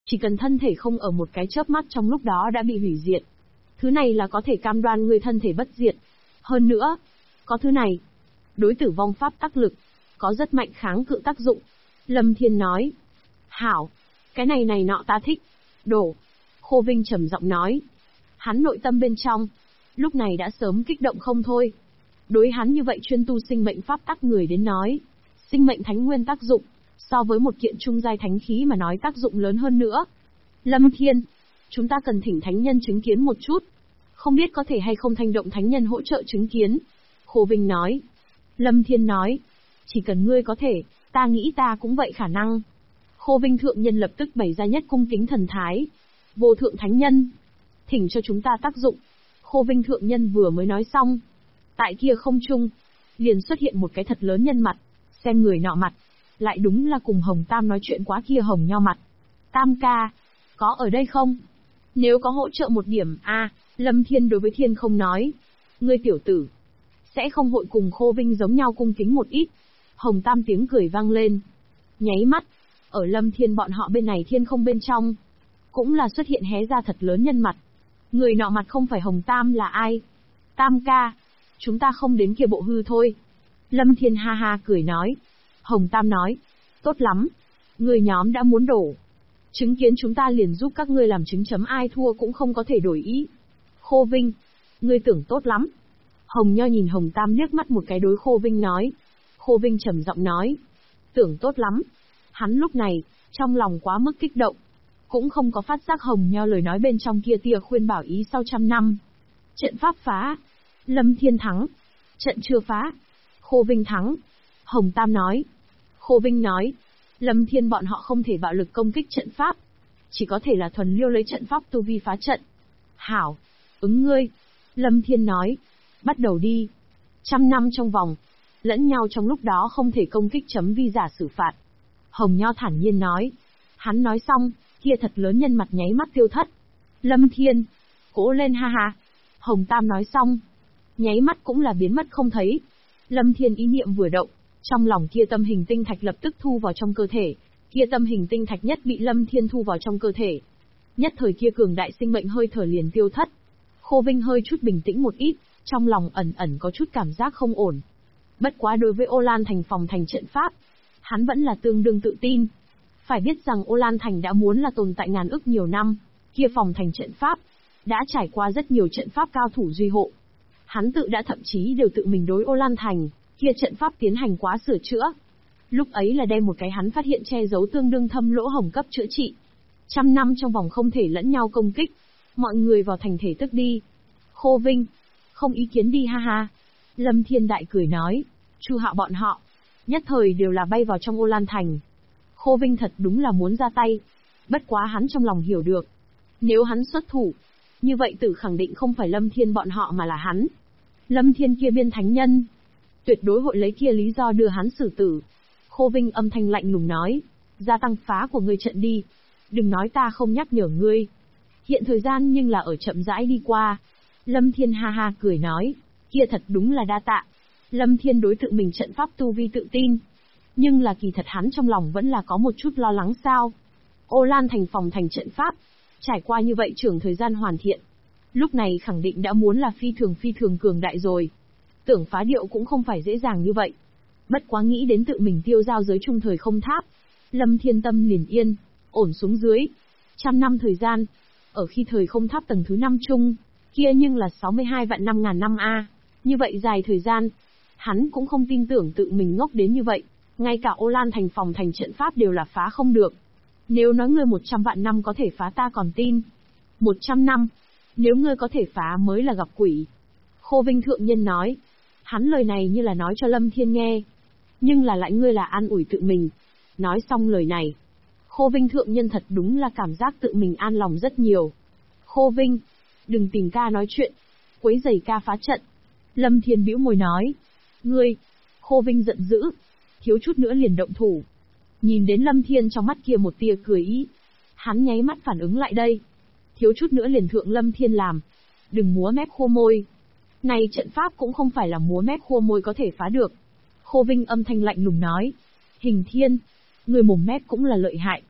Chỉ cần thân thể không ở một cái chớp mắt trong lúc đó đã bị hủy diệt. Thứ này là có thể cam đoan ngươi thân thể bất diệt. Hơn nữa, có thứ này, đối tử vong pháp tác lực, có rất mạnh kháng cự tác dụng. Lâm Thiên nói. Hảo, cái này nọ ta thích. Đổ. Khô Vinh trầm giọng nói. Hắn nội tâm bên trong, lúc này đã sớm kích động không thôi. Đối hắn như vậy chuyên tu sinh mệnh pháp tắc người đến nói, sinh mệnh thánh nguyên tác dụng, so với một kiện trung giai thánh khí mà nói tác dụng lớn hơn nữa. Lâm Thiên, chúng ta cần thỉnh thánh nhân chứng kiến một chút. Không biết có thể hay không thanh động thánh nhân hỗ trợ chứng kiến. Khô Vinh nói. Lâm Thiên nói. Chỉ cần ngươi có thể, ta nghĩ ta cũng vậy khả năng. Khô Vinh thượng nhân lập tức bày ra nhất cung kính thần thái. Vô thượng thánh nhân, thỉnh cho chúng ta tác dụng. Khô Vinh thượng nhân vừa mới nói xong. Tại kia không trung, liền xuất hiện một cái thật lớn nhân mặt. Xem người nọ mặt, lại đúng là cùng Hồng Tam nói chuyện quá kia Hồng Nho mặt. Tam ca, có ở đây không? Nếu có hỗ trợ một điểm, Lâm Thiên đối với Thiên không nói. Ngươi tiểu tử, sẽ không hội cùng Khô Vinh giống nhau cung kính một ít. Hồng Tam tiếng cười vang lên. Nháy mắt, ở Lâm Thiên bọn họ bên này Thiên không bên trong, cũng là xuất hiện hé ra thật lớn nhân mặt. Người nọ mặt không phải Hồng Tam là ai? Tam ca, chúng ta không đến kia bộ hư thôi. Lâm Thiên ha ha cười nói. Hồng Tam nói. Tốt lắm. Người nhóm đã muốn đổ. Chứng kiến chúng ta liền giúp các ngươi làm chứng chấm ai thua cũng không có thể đổi ý. Khô Vinh, ngươi tưởng tốt lắm. Hồng Nho nhìn Hồng Tam liếc mắt một cái đối Khô Vinh nói. Khô Vinh trầm giọng nói. Tưởng tốt lắm. Hắn lúc này, trong lòng quá mức kích động. Cũng không có phát giác Hồng Nho lời nói bên trong kia tia khuyên bảo ý sau trăm năm. Trận pháp phá. Lâm Thiên thắng. Trận chưa phá. Khô Vinh thắng. Hồng Tam nói. Khô Vinh nói. Lâm Thiên bọn họ không thể bạo lực công kích trận pháp. Chỉ có thể là thuần liêu lấy trận pháp tu vi phá trận. Hảo. Ứng ngươi. Lâm Thiên nói. Bắt đầu đi. 100 năm trong vòng. Lẫn nhau trong lúc đó không thể công kích chấm vi giả xử phạt. Hồng Nho thản nhiên nói. Hắn nói xong, kia thật lớn nhân mặt nháy mắt tiêu thất. Lâm Thiên. Cố lên ha ha. Hồng Tam nói xong. Nháy mắt cũng là biến mất không thấy. Lâm Thiên ý niệm vừa động, trong lòng kia tâm hình tinh thạch lập tức thu vào trong cơ thể. Kia tâm hình tinh thạch nhất bị Lâm Thiên thu vào trong cơ thể. Nhất thời kia cường đại sinh mệnh hơi thở liền tiêu thất. Khô Vinh hơi chút bình tĩnh một ít, trong lòng ẩn ẩn có chút cảm giác không ổn. Bất quá đối với Ô Lan Thành phòng thành trận pháp, hắn vẫn là tương đương tự tin. Phải biết rằng Ô Lan Thành đã muốn là tồn tại ngàn ức nhiều năm, kia phòng thành trận pháp đã trải qua rất nhiều trận pháp cao thủ duy hộ. Hắn tự đã thậm chí đều tự mình đối Ô Lan Thành, kia trận pháp tiến hành quá sửa chữa. Lúc ấy là đem một cái hắn phát hiện che giấu tương đương thâm lỗ hổng cấp chữa trị. 100 năm trong vòng không thể lẫn nhau công kích. Mọi người vào thành thể tức đi. Khô Vinh. Không ý kiến đi ha ha. Lâm Thiên Đại cười nói. Chu Hạo bọn họ. Nhất thời đều là bay vào trong Ô Lan Thành. Khô Vinh thật đúng là muốn ra tay. Bất quá hắn trong lòng hiểu được. Nếu hắn xuất thủ, như vậy tử khẳng định không phải Lâm Thiên bọn họ mà là hắn. Lâm Thiên kia biên thánh nhân, tuyệt đối hội lấy kia lý do đưa hắn xử tử. Khô Vinh âm thanh lạnh lùng nói, gia tăng phá của ngươi trận đi. Đừng nói ta không nhắc nhở ngươi. Hiện thời gian nhưng là ở chậm rãi đi qua. Lâm Thiên ha ha cười nói, kia thật đúng là đa tạ. Lâm Thiên đối tự mình trận pháp tu vi tự tin. Nhưng là kỳ thật hắn trong lòng vẫn là có một chút lo lắng sao. Ô Lan Thành phòng thành trận pháp, trải qua như vậy trưởng thời gian hoàn thiện. Lúc này khẳng định đã muốn là phi thường cường đại rồi. Tưởng phá điệu cũng không phải dễ dàng như vậy. Bất quá nghĩ đến tự mình tiêu giao giới trung thời không tháp. Lâm Thiên tâm liền yên, ổn xuống dưới. 100 năm thời gian, ở khi thời không tháp tầng thứ 5 chung, kia nhưng là 62 vạn 5.000 năm A. Như vậy dài thời gian, hắn cũng không tin tưởng tự mình ngốc đến như vậy. Ngay cả Ô Lan Thành phòng thành trận pháp đều là phá không được. Nếu nói ngươi 100 vạn năm có thể phá ta còn tin. 100 năm, nếu ngươi có thể phá mới là gặp quỷ. Khô Vinh thượng nhân nói. Hắn lời này như là nói cho Lâm Thiên nghe. Nhưng là lại ngươi là an ủi tự mình. Nói xong lời này, Khô Vinh thượng nhân thật đúng là cảm giác tự mình an lòng rất nhiều. Khô Vinh, đừng tìm ca nói chuyện, quấy rầy ca phá trận. Lâm Thiên bĩu môi nói. Ngươi, Khô Vinh giận dữ, thiếu chút nữa liền động thủ. Nhìn đến Lâm Thiên trong mắt kia một tia cười ý. Hắn nháy mắt phản ứng lại đây. Thiếu chút nữa liền thượng Lâm Thiên làm. Đừng múa mép khô môi. Này trận pháp cũng không phải là múa mép khô môi có thể phá được. Khô Vinh âm thanh lạnh lùng nói. Hình Thiên, người mồm mép cũng là lợi hại.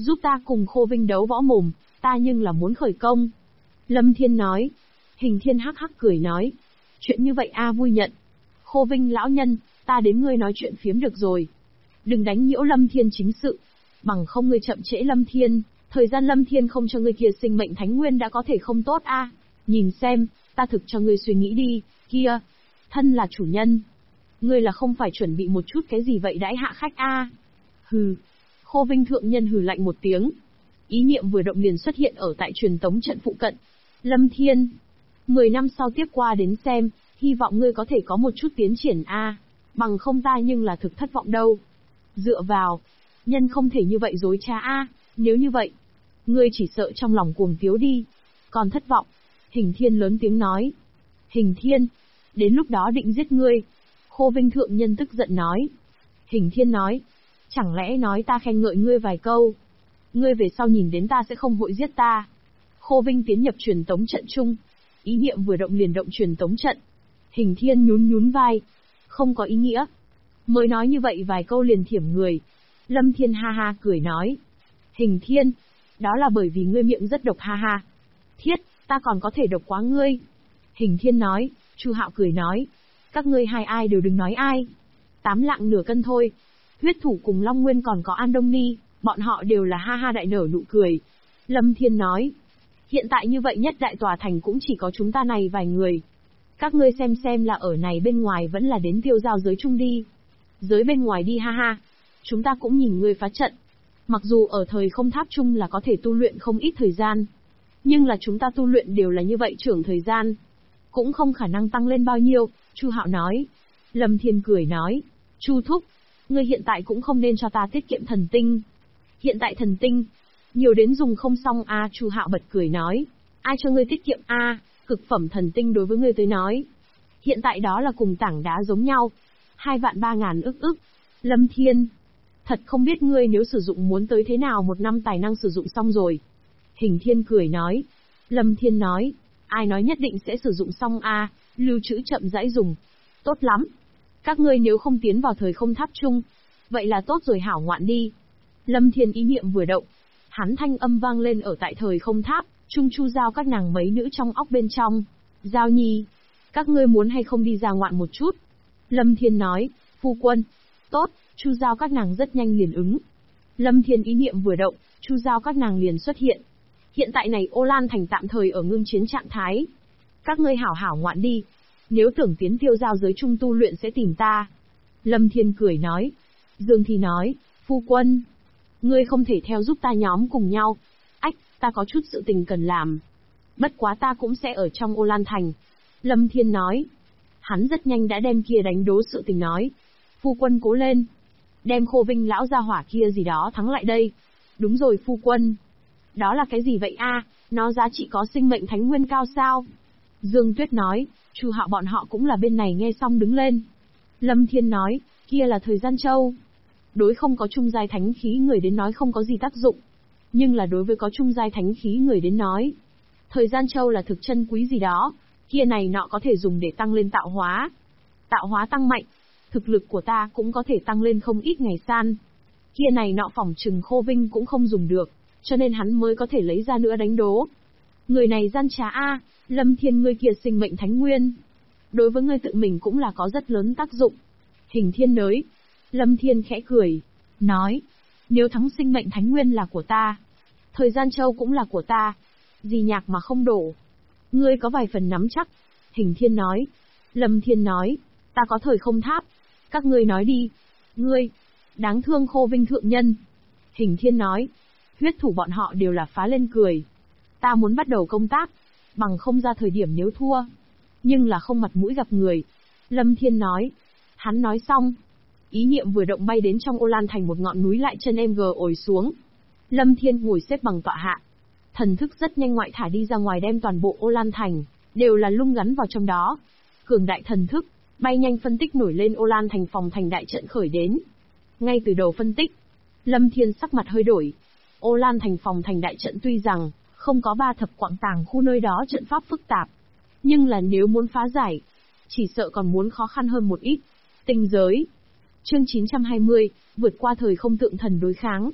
Giúp ta cùng Khô Vinh đấu võ mồm, ta nhưng là muốn khởi công. Lâm Thiên nói. Hình Thiên hắc hắc cười nói. Chuyện như vậy a vui nhận. Khô Vinh lão nhân, ta đến ngươi nói chuyện phiếm được rồi. Đừng đánh nhiễu Lâm Thiên chính sự. Bằng không ngươi chậm trễ Lâm Thiên, thời gian Lâm Thiên không cho ngươi kia sinh mệnh thánh nguyên đã có thể không tốt a. Nhìn xem, ta thực cho ngươi suy nghĩ đi, kia. Thân là chủ nhân. Ngươi là không phải chuẩn bị một chút cái gì vậy đãi hạ khách a? Hừ. Khô Vinh thượng nhân hừ lạnh một tiếng. Ý niệm vừa động liền xuất hiện ở tại truyền tống trận phụ cận. Lâm Thiên. 10 năm sau tiếp qua đến xem, hy vọng ngươi có thể có một chút tiến triển a. Bằng không ta nhưng là thực thất vọng đâu. Dựa vào. Nhân không thể như vậy dối trá a, nếu như vậy. Ngươi chỉ sợ trong lòng cuồng tiếu đi. Còn thất vọng. Hình Thiên lớn tiếng nói. Hình Thiên. Đến lúc đó định giết ngươi. Khô Vinh thượng nhân tức giận nói. Hình Thiên nói. Chẳng lẽ nói ta khen ngợi ngươi vài câu. Ngươi về sau nhìn đến ta sẽ không vội giết ta. Khô Vinh tiến nhập truyền tống trận chung. Ý niệm vừa động liền động truyền tống trận. Hình Thiên nhún nhún vai. Không có ý nghĩa. Mới nói như vậy vài câu liền thiểm người. Lâm Thiên ha ha cười nói. Hình Thiên. Đó là bởi vì ngươi miệng rất độc ha ha. Thiết, ta còn có thể độc quá ngươi. Hình Thiên nói. Chu Hạo cười nói. Các ngươi hai ai đều đừng nói ai. 8 lạng nửa cân thôi. Huyết thủ cùng Long Nguyên còn có An Đông Ni, bọn họ đều là ha ha đại nở nụ cười. Lâm Thiên nói. Hiện tại như vậy nhất đại tòa thành cũng chỉ có chúng ta này vài người. Các ngươi xem là ở này bên ngoài vẫn là đến tiêu giao giới chung đi. Giới bên ngoài đi ha ha. Chúng ta cũng nhìn ngươi phá trận. Mặc dù ở thời không tháp chung là có thể tu luyện không ít thời gian. Nhưng là chúng ta tu luyện đều là như vậy trưởng thời gian. Cũng không khả năng tăng lên bao nhiêu, Chu Hạo nói. Lâm Thiên cười nói. Chu Thúc, ngươi hiện tại cũng không nên cho ta tiết kiệm thần tinh. Hiện tại thần tinh, nhiều đến dùng không xong a. Chu Hạo bật cười nói. Ai cho ngươi tiết kiệm a? Cực phẩm thần tinh đối với ngươi tới nói. Hiện tại đó là cùng tảng đá giống nhau. 2.300.000 ức. Lâm Thiên. Thật không biết ngươi nếu sử dụng muốn tới thế nào một năm tài năng sử dụng xong rồi. Hình Thiên cười nói. Lâm Thiên nói. Ai nói nhất định sẽ sử dụng xong a, lưu trữ chậm rãi dùng. Tốt lắm. Các ngươi nếu không tiến vào thời không tháp chung, vậy là tốt rồi hảo ngoạn đi. Lâm Thiên ý niệm vừa động, hắn thanh âm vang lên ở tại thời không tháp, chung Chu Giao các nàng mấy nữ trong óc bên trong. Giao Nhi, các ngươi muốn hay không đi ra ngoạn một chút? Lâm Thiên nói, phu quân. Tốt, Chu Giao các nàng rất nhanh liền ứng. Lâm Thiên ý niệm vừa động, Chu Giao các nàng liền xuất hiện. Hiện tại này Ô Lan thành tạm thời ở ngưng chiến trạng thái. Các ngươi hảo hảo ngoạn đi. Nếu tưởng tiến tiêu giao giới trung tu luyện sẽ tìm ta. Lâm Thiên cười nói. Dương Thi nói, phu quân. Ngươi không thể theo giúp ta nhóm cùng nhau. Ách, ta có chút sự tình cần làm. Bất quá ta cũng sẽ ở trong Ô Lan thành. Lâm Thiên nói. Hắn rất nhanh đã đem kia đánh đố sự tình nói. Phu quân cố lên. Đem Khô Vinh lão gia hỏa kia gì đó thắng lại đây. Đúng rồi phu quân. Đó là cái gì vậy a? Nó giá trị có sinh mệnh thánh nguyên cao sao? Dương Tuyết nói. Chu Hạo bọn họ cũng là bên này nghe xong đứng lên. Lâm Thiên nói, kia là thời gian châu. Đối không có trung giai thánh khí người đến nói không có gì tác dụng. Nhưng là đối với có trung giai thánh khí người đến nói. Thời gian châu là thực chân quý gì đó. Kia này nọ có thể dùng để tăng lên tạo hóa. Tạo hóa tăng mạnh. Thực lực của ta cũng có thể tăng lên không ít ngày san. Kia này nọ phỏng trừng Khô Vinh cũng không dùng được. Cho nên hắn mới có thể lấy ra nữa đánh đố. Người này gian trá a. Lâm Thiên ngươi kia sinh mệnh thánh nguyên. Đối với ngươi tự mình cũng là có rất lớn tác dụng. Hình Thiên nới. Lâm Thiên khẽ cười. Nói. Nếu thắng sinh mệnh thánh nguyên là của ta. Thời gian châu cũng là của ta. Gì nhạc mà không đổ. Ngươi có vài phần nắm chắc. Hình Thiên nói. Lâm Thiên nói. Ta có thời không tháp. Các ngươi nói đi. Ngươi. Đáng thương Khô Vinh thượng nhân. Hình Thiên nói. Huyết thủ bọn họ đều là phá lên cười. Ta muốn bắt đầu công tác. Bằng không ra thời điểm nếu thua. Nhưng là không mặt mũi gặp người. Lâm Thiên nói. Hắn nói xong. Ý niệm vừa động bay đến trong Ô Lan thành một ngọn núi lại chân em gờ ồi xuống. Lâm Thiên ngồi xếp bằng tọa hạ. Thần thức rất nhanh ngoại thả đi ra ngoài đem toàn bộ Ô Lan thành, đều là lung gắn vào trong đó. Cường đại thần thức, bay nhanh phân tích nổi lên Ô Lan thành phòng thành đại trận khởi đến. Ngay từ đầu phân tích, Lâm Thiên sắc mặt hơi đổi. Ô Lan thành phòng thành đại trận tuy rằng không có 3 thập quặng tàng khu nơi đó trận pháp phức tạp, nhưng là nếu muốn phá giải, chỉ sợ còn muốn khó khăn hơn một ít. Tinh giới. Chương 920, vượt qua thời không tượng thần đối kháng.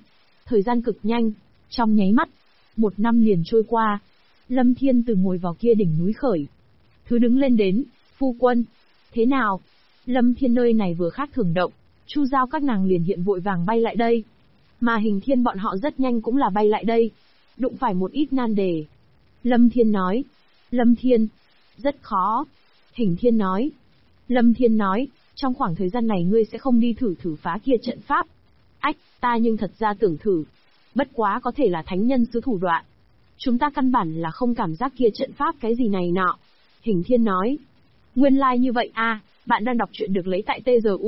Thời gian cực nhanh, trong nháy mắt, 1 năm liền trôi qua. Lâm Thiên từ ngồi vào kia đỉnh núi khởi. Thứ đứng lên đến, phu quân. Thế nào? Lâm Thiên nơi này vừa khác thường động, Chu Giao các nàng liền hiện vội vàng bay lại đây. Mà Hình Thiên bọn họ rất nhanh cũng là bay lại đây. Đụng phải một ít nan đề. Lâm Thiên nói. Lâm Thiên. Rất khó. Hình Thiên nói. Lâm Thiên nói, trong khoảng thời gian này ngươi sẽ không đi thử phá kia trận pháp. Ách, ta nhưng thật ra tưởng thử. Bất quá có thể là thánh nhân sứ thủ đoạn. Chúng ta căn bản là không cảm giác kia trận pháp cái gì này nọ. Hình Thiên nói. Nguyên lai like như vậy à, bạn đang đọc truyện được lấy tại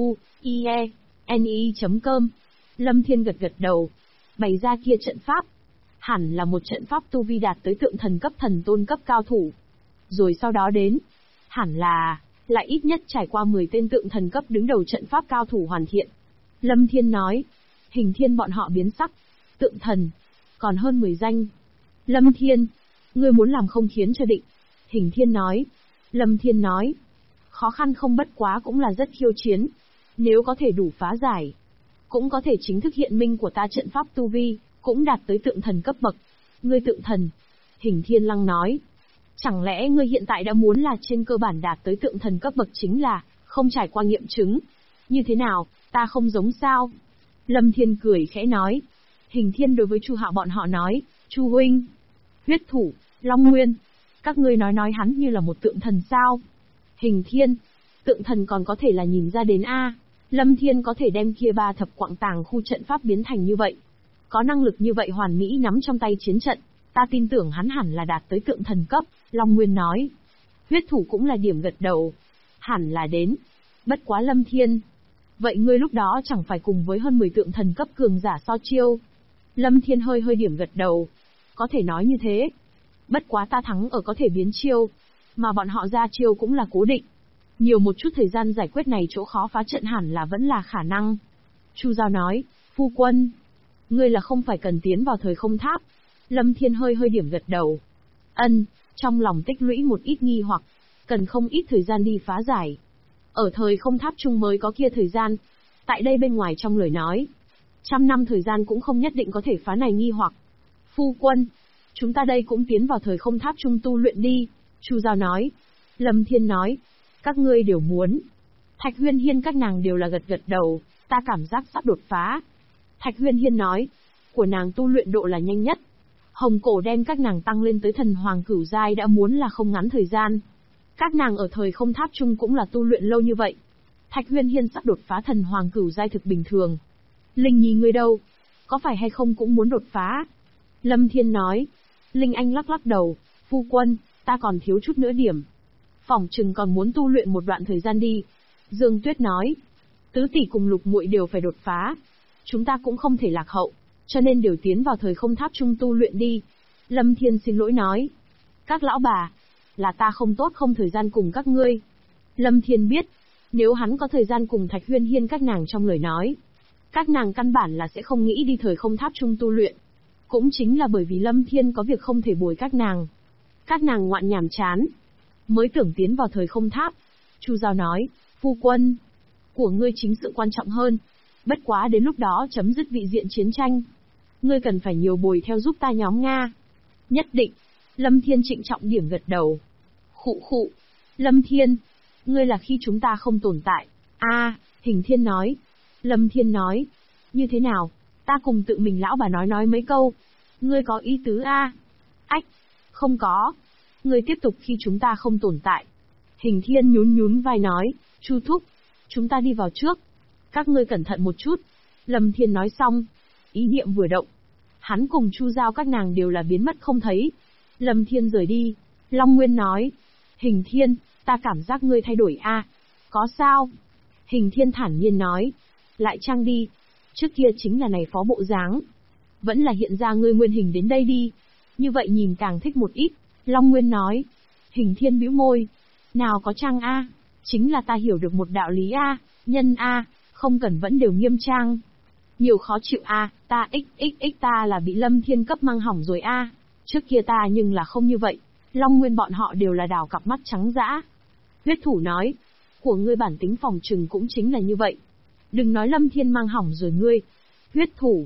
tzu.ie.ne.com. Lâm Thiên gật gật đầu. Bày ra kia trận pháp. Hẳn là một trận pháp tu vi đạt tới tượng thần cấp thần tôn cấp cao thủ. Rồi sau đó đến. Hẳn là, lại ít nhất trải qua 10 tên tượng thần cấp đứng đầu trận pháp cao thủ hoàn thiện. Lâm Thiên nói. Hình Thiên bọn họ biến sắc. Tượng thần. Còn hơn 10 danh. Lâm Thiên. Ngươi muốn làm không khiến cho định. Hình Thiên nói. Lâm Thiên nói. Khó khăn không bất quá cũng là rất khiêu chiến. Nếu có thể đủ phá giải. Cũng có thể chính thức hiện minh của ta trận pháp tu vi, cũng đạt tới tượng thần cấp bậc. Ngươi tượng thần. Hình Thiên Lăng nói. Chẳng lẽ ngươi hiện tại đã muốn là trên cơ bản đạt tới tượng thần cấp bậc chính là, không trải qua nghiệm chứng. Như thế nào, ta không giống sao? Lâm Thiên cười khẽ nói. Hình Thiên đối với Chu Hạo bọn họ nói, Chu huynh, huyết thủ, Long Nguyên, các ngươi nói hắn như là một tượng thần sao? Hình Thiên, tượng thần còn có thể là nhìn ra đến a. Lâm Thiên có thể đem kia 3 thập quạng tàng khu trận pháp biến thành như vậy. Có năng lực như vậy hoàn mỹ nắm trong tay chiến trận, ta tin tưởng hắn hẳn là đạt tới tượng thần cấp, Long Nguyên nói. Huyết thủ cũng là điểm gật đầu. Hẳn là đến. Bất quá Lâm Thiên. Vậy ngươi lúc đó chẳng phải cùng với hơn 10 tượng thần cấp cường giả so chiêu. Lâm Thiên hơi điểm gật đầu. Có thể nói như thế. Bất quá ta thắng ở có thể biến chiêu. Mà bọn họ ra chiêu cũng là cố định. Nhiều một chút thời gian giải quyết này chỗ khó phá trận hẳn là vẫn là khả năng. Chu Giao nói, phu quân. Ngươi là không phải cần tiến vào thời không tháp. Lâm Thiên hơi điểm gật đầu. Ân, trong lòng tích lũy một ít nghi hoặc. Cần không ít thời gian đi phá giải. Ở thời không tháp chung mới có kia thời gian. Tại đây bên ngoài trong lời nói. 100 năm thời gian cũng không nhất định có thể phá này nghi hoặc. Phu quân, chúng ta đây cũng tiến vào thời không tháp chung tu luyện đi. Chu Giao nói. Lâm Thiên nói. Các ngươi đều muốn. Thạch Huyên Hiên các nàng đều là gật đầu, ta cảm giác sắp đột phá. Thạch Huyên Hiên nói. Của nàng tu luyện độ là nhanh nhất. Hồng Cổ đem các nàng tăng lên tới thần hoàng cửu giai đã muốn là không ngắn thời gian. Các nàng ở thời không tháp chung cũng là tu luyện lâu như vậy. Thạch Huyên Hiên sắp đột phá thần hoàng cửu giai thực bình thường. Linh Nhi ngươi đâu? Có phải hay không cũng muốn đột phá? Lâm Thiên nói. Linh Anh lắc đầu, phu quân, ta còn thiếu chút nữa điểm. Phỏng chừng còn muốn tu luyện một đoạn thời gian đi. Dương Tuyết nói. Tứ tỷ cùng Lục muội đều phải đột phá. Chúng ta cũng không thể lạc hậu, cho nên đều tiến vào thời không tháp chung tu luyện đi. Lâm Thiên xin lỗi nói. Các lão bà, là ta không tốt không thời gian cùng các ngươi. Lâm Thiên biết, nếu hắn có thời gian cùng Thạch Huyên Hiên các nàng trong lời nói, các nàng căn bản là sẽ không nghĩ đi thời không tháp chung tu luyện. Cũng chính là bởi vì Lâm Thiên có việc không thể bồi các nàng. Các nàng ngoạn nhàm chán, mới tưởng tiến vào thời không tháp. Chu Giao nói, phu quân, của ngươi chính sự quan trọng hơn. Bất quá đến lúc đó chấm dứt vị diện chiến tranh. Ngươi cần phải nhiều bồi theo giúp ta nhóm Nga. Nhất định. Lâm Thiên trịnh trọng điểm gật đầu. Khụ. Lâm Thiên. Ngươi là khi chúng ta không tồn tại. Hình Thiên nói. Lâm Thiên nói. Như thế nào? Ta cùng tự mình lão bà nói mấy câu. Ngươi có ý tứ Ách. Không có. Ngươi tiếp tục khi chúng ta không tồn tại. Hình Thiên nhún vai nói. Chu thúc. Chúng ta đi vào trước. Các ngươi cẩn thận một chút. Lâm Thiên nói xong. Ý niệm vừa động. Hắn cùng Chu Giao các nàng đều là biến mất không thấy. Lâm Thiên rời đi. Long Nguyên nói. Hình Thiên, ta cảm giác ngươi thay đổi Có sao? Hình Thiên thản nhiên nói. Lại trang đi. Trước kia chính là này phó bộ dáng. Vẫn là hiện ra ngươi nguyên hình đến đây đi. Như vậy nhìn càng thích một ít. Long Nguyên nói. Hình Thiên bĩu môi. Nào có trang chính là ta hiểu được một đạo lý nhân không cần vẫn đều nghiêm trang. Nhiều khó chịu ta ta là bị Lâm Thiên cấp mang hỏng rồi Trước kia ta nhưng là không như vậy. Long Nguyên bọn họ đều là đào cặp mắt trắng dã. Huyết thủ nói. Của ngươi bản tính phòng trừng cũng chính là như vậy. Đừng nói Lâm Thiên mang hỏng rồi ngươi. Huyết thủ.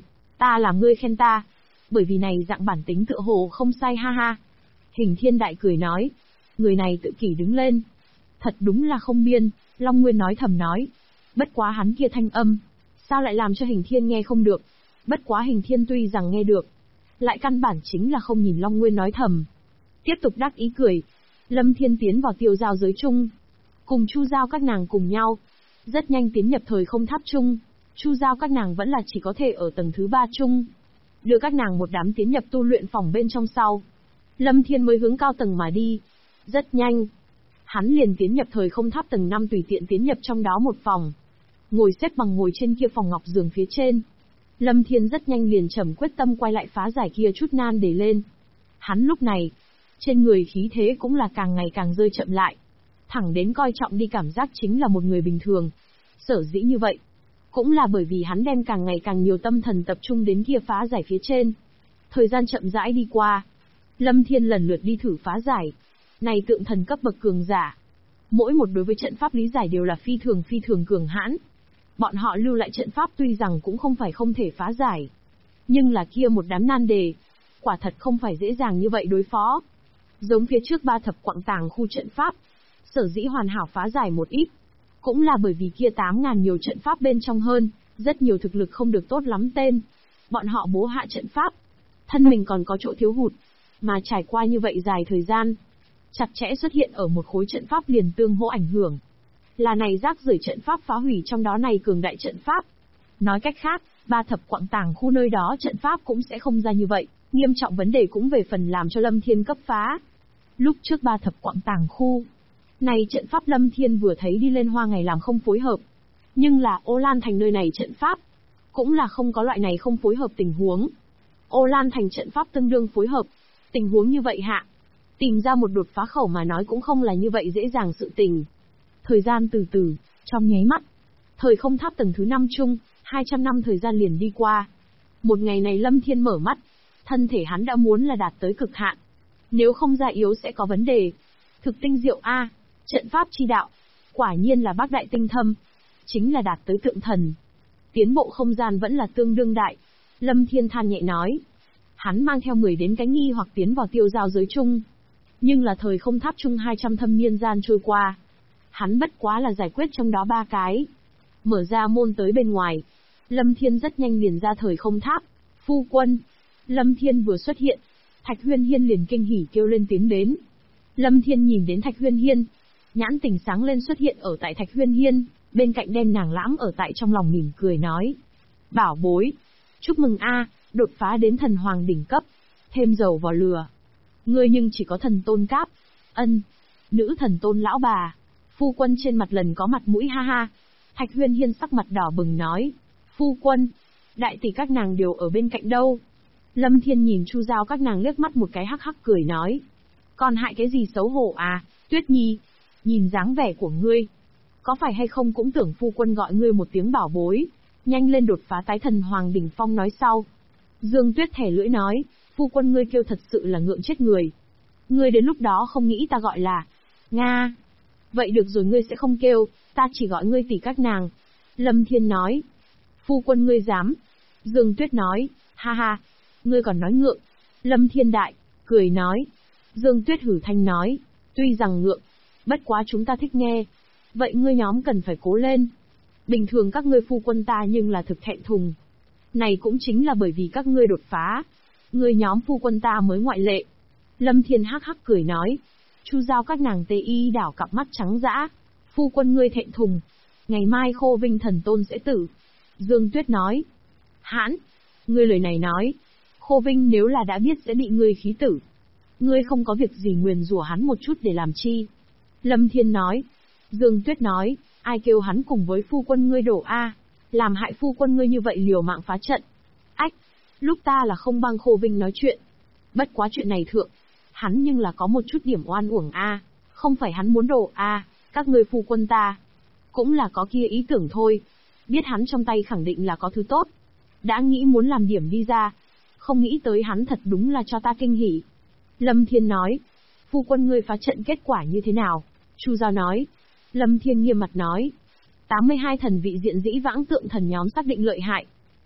Ta làm ngươi khen ta. Bởi vì này dạng bản tính tựa hồ không sai ha ha. Hình Thiên Đại cười nói. Người này tự kỷ đứng lên. Thật đúng là không biên, Long Nguyên nói thầm nói. Bất quá hắn kia thanh âm. Sao lại làm cho Hình Thiên nghe không được? Bất quá Hình Thiên tuy rằng nghe được. Lại căn bản chính là không nhìn Long Nguyên nói thầm. Tiếp tục đắc ý cười. Lâm Thiên tiến vào tiêu giao giới chung. Cùng Chu Giao các nàng cùng nhau. Rất nhanh tiến nhập thời không tháp chung. Chu Giao các nàng vẫn là chỉ có thể ở tầng thứ 3 chung. Đưa các nàng một đám tiến nhập tu luyện phòng bên trong sau. Lâm Thiên mới hướng cao tầng mà đi. Rất nhanh. Hắn liền tiến nhập thời không tháp tầng 5 tùy tiện tiến nhập trong đó một phòng. Ngồi xếp bằng ngồi trên kia phòng ngọc giường phía trên. Lâm Thiên rất nhanh liền trầm quyết tâm quay lại phá giải kia chút nan để lên. Hắn lúc này, trên người khí thế cũng là càng ngày càng rơi chậm lại. Thẳng đến coi trọng đi cảm giác chính là một người bình thường. Sở dĩ như vậy, cũng là bởi vì hắn đem càng ngày càng nhiều tâm thần tập trung đến kia phá giải phía trên. Thời gian chậm rãi đi qua. Lâm Thiên lần lượt đi thử phá giải. Này tượng thần cấp bậc cường giả. Mỗi một đối với trận pháp lý giải đều là phi thường cường hãn. Bọn họ lưu lại trận pháp tuy rằng cũng không phải không thể phá giải. Nhưng là kia một đám nan đề. Quả thật không phải dễ dàng như vậy đối phó. Giống phía trước 3 thập quặng tàng khu trận pháp. Sở dĩ hoàn hảo phá giải một ít. Cũng là bởi vì kia 8.000 nhiều trận pháp bên trong hơn. Rất nhiều thực lực không được tốt lắm tên. Bọn họ bố hạ trận pháp. Thân mình còn có chỗ thiếu hụt. Mà trải qua như vậy dài thời gian. Chặt chẽ xuất hiện ở một khối trận pháp liền tương hỗ ảnh hưởng. Là này rác rưởi trận pháp phá hủy trong đó này cường đại trận pháp. Nói cách khác, 3 thập quặng tàng khu nơi đó trận pháp cũng sẽ không ra như vậy, nghiêm trọng vấn đề cũng về phần làm cho Lâm Thiên cấp phá. Lúc trước 3 thập quặng tàng khu, này trận pháp Lâm Thiên vừa thấy đi lên hoa ngày làm không phối hợp. Nhưng là Ô Lan Thành nơi này trận pháp, cũng là không có loại này không phối hợp tình huống. Ô Lan Thành trận pháp tương đương phối hợp, tình huống như vậy hạ. Tìm ra một đột phá khẩu mà nói cũng không là như vậy dễ dàng sự tình. Thời gian từ từ, trong nháy mắt. Thời không tháp tầng thứ 5 chung, 200 năm thời gian liền đi qua. Một ngày này Lâm Thiên mở mắt. Thân thể hắn đã muốn là đạt tới cực hạn. Nếu không ra yếu sẽ có vấn đề. Thực tinh diệu A, trận pháp chi đạo. Quả nhiên là bác đại tinh thâm. Chính là đạt tới tượng thần. Tiến bộ không gian vẫn là tương đương đại. Lâm Thiên than nhẹ nói. Hắn mang theo 10 đến cái nghi hoặc tiến vào tiêu giao giới chung. Nhưng là thời không tháp chung 200 thâm niên gian trôi qua. Hắn bất quá là giải quyết trong đó 3 cái. Mở ra môn tới bên ngoài. Lâm Thiên rất nhanh liền ra thời không tháp. Phu quân. Lâm Thiên vừa xuất hiện. Thạch Huyên Hiên liền kinh hỉ kêu lên tiến đến. Lâm Thiên nhìn đến Thạch Huyên Hiên. Nhãn tỉnh sáng lên xuất hiện ở tại Thạch Huyên Hiên. Bên cạnh đem nàng lãm ở tại trong lòng mỉm cười nói. Bảo bối. Chúc mừng a, đột phá đến thần hoàng đỉnh cấp. Thêm dầu vào lửa. Ngươi nhưng chỉ có thần tôn cáp. Ân. Nữ thần tôn lão bà. Phu quân trên mặt lần có mặt mũi ha ha. Thạch Huyên Hiên sắc mặt đỏ bừng nói. Phu quân. Đại tỷ các nàng đều ở bên cạnh đâu. Lâm Thiên nhìn Chu Giao các nàng liếc mắt một cái hắc hắc cười nói. Còn hại cái gì xấu hổ à, Tuyết Nhi. Nhìn dáng vẻ của ngươi. Có phải hay không cũng tưởng phu quân gọi ngươi một tiếng bảo bối. Nhanh lên đột phá tái thần hoàng đỉnh phong nói sau. Dương Tuyết thẻ lưỡi nói. Phu quân ngươi kêu thật sự là ngượng chết người. Ngươi đến lúc đó không nghĩ ta gọi là Nga. Vậy được rồi ngươi sẽ không kêu, ta chỉ gọi ngươi tỷ các nàng. Lâm Thiên nói. Phu quân ngươi dám. Dương Tuyết nói. Ha ha. Ngươi còn nói ngượng. Lâm Thiên Đại. Cười nói. Dương Tuyết hử thanh nói. Tuy rằng ngượng. Bất quá chúng ta thích nghe. Vậy ngươi nhóm cần phải cố lên. Bình thường các ngươi phu quân ta nhưng là thực thẹn thùng. Này cũng chính là bởi vì các ngươi đột phá. Ngươi nhóm phu quân ta mới ngoại lệ. Lâm Thiên hắc hắc cười nói. Chu Giao các nàng tê y đảo cặp mắt trắng dã. Phu quân ngươi thẹn thùng. Ngày mai Khô Vinh thần tôn sẽ tử. Dương Tuyết nói. Hãn. Ngươi lời này nói. Khô Vinh nếu là đã biết sẽ bị ngươi khí tử. Ngươi không có việc gì nguyền rủa hắn một chút để làm chi. Lâm Thiên nói. Dương Tuyết nói. Ai kêu hắn cùng với phu quân ngươi đổ a, làm hại phu quân ngươi như vậy liều mạng phá trận. Ách. Lúc ta là không băng Khô Vinh nói chuyện. Bất quá chuyện này thượng. Hắn nhưng là có một chút điểm oan uổng a, không phải hắn muốn đổ a, các ngươi phu quân ta. Cũng là có kia ý tưởng thôi. Biết hắn trong tay khẳng định là có thứ tốt. Đã nghĩ muốn làm điểm đi ra. Không nghĩ tới hắn thật đúng là cho ta kinh hỉ. Lâm Thiên nói. Phu quân ngươi phá trận kết quả như thế nào? Chu Giao nói. Lâm Thiên nghiêm mặt nói. 82 thần vị diện dĩ vãng tượng thần nhóm xác định lợi hại.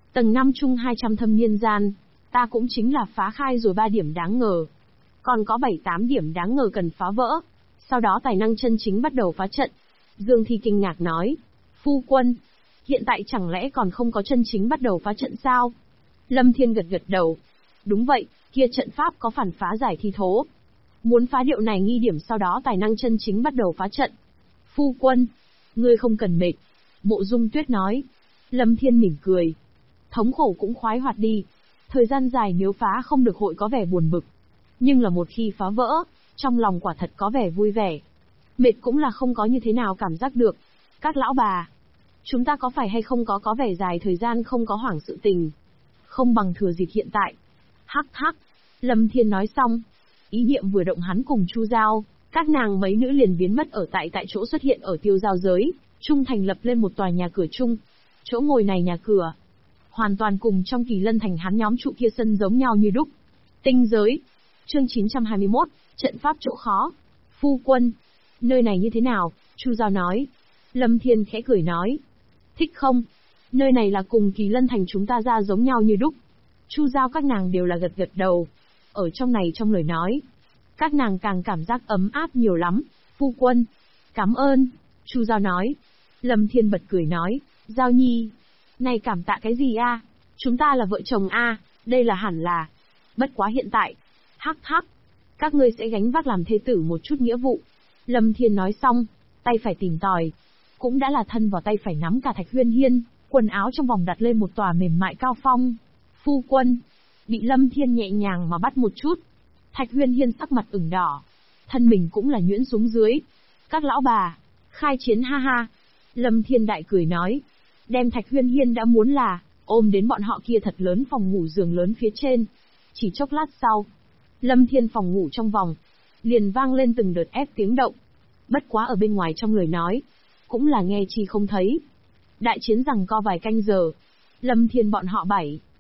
Tầng 5 chung 200 thâm niên gian, ta cũng chính là phá khai rồi 3 điểm đáng ngờ. Còn có 7-8 điểm đáng ngờ cần phá vỡ. Sau đó tài năng chân chính bắt đầu phá trận. Dương Thi kinh ngạc nói. Phu quân, hiện tại chẳng lẽ còn không có chân chính bắt đầu phá trận sao? Lâm Thiên gật gật đầu. Đúng vậy, kia trận pháp có phản phá giải thi thố. Muốn phá điệu này nghi điểm sau đó tài năng chân chính bắt đầu phá trận. Phu quân, ngươi không cần mệt. Mộ Dung Tuyết nói. Lâm Thiên mỉm cười. Thống khổ cũng khoái hoạt đi. Thời gian dài nếu phá không được hội có vẻ buồn bực. Nhưng là một khi phá vỡ, trong lòng quả thật có vẻ vui vẻ. Mệt cũng là không có như thế nào cảm giác được. Các lão bà, chúng ta có phải hay không có vẻ dài thời gian không có hoảng sự tình. Không bằng thừa dịp hiện tại. Hắc hắc, Lâm Thiên nói xong. Ý niệm vừa động hắn cùng Chu Giao, các nàng mấy nữ liền biến mất ở tại chỗ xuất hiện ở tiêu giao giới, chung thành lập lên một tòa nhà cửa chung. Chỗ ngồi này nhà cửa, hoàn toàn cùng trong Kỳ Lân Thành hắn nhóm trụ kia sân giống nhau như đúc. Tinh giới, chương 921, trận pháp chỗ khó. Phu quân, nơi này như thế nào? Chu Giao nói. Lâm Thiên khẽ cười nói. Thích không? Nơi này là cùng Kỳ Lân Thành chúng ta ra giống nhau như đúc. Chu Giao các nàng đều là gật gật đầu. Ở trong này trong lời nói, các nàng càng cảm giác ấm áp nhiều lắm. Phu quân, cảm ơn. Chu Giao nói. Lâm Thiên bật cười nói. Giao Nhi, này cảm tạ cái gì a? Chúng ta là vợ chồng a, đây là hẳn là. Bất quá hiện tại, hắc hắc, các ngươi sẽ gánh vác làm thê tử một chút nghĩa vụ. Lâm Thiên nói xong, tay phải tìm tòi, cũng đã là thân vào tay phải nắm cả Thạch Huyên Hiên, quần áo trong vòng đặt lên một tòa mềm mại cao phong. Phu quân, bị Lâm Thiên nhẹ nhàng mà bắt một chút. Thạch Huyên Hiên sắc mặt ửng đỏ, thân mình cũng là nhuyễn xuống dưới. Các lão bà, khai chiến ha ha. Lâm Thiên đại cười nói, đem Thạch Huyên Hiên đã muốn là ôm đến bọn họ kia thật lớn phòng ngủ giường lớn phía trên. Chỉ chốc lát sau, Lâm Thiên phòng ngủ trong vòng liền vang lên từng đợt ép tiếng động. Bất quá ở bên ngoài trong lời nói, cũng là nghe chi không thấy. Đại chiến rằng co vài canh giờ, Lâm Thiên bọn họ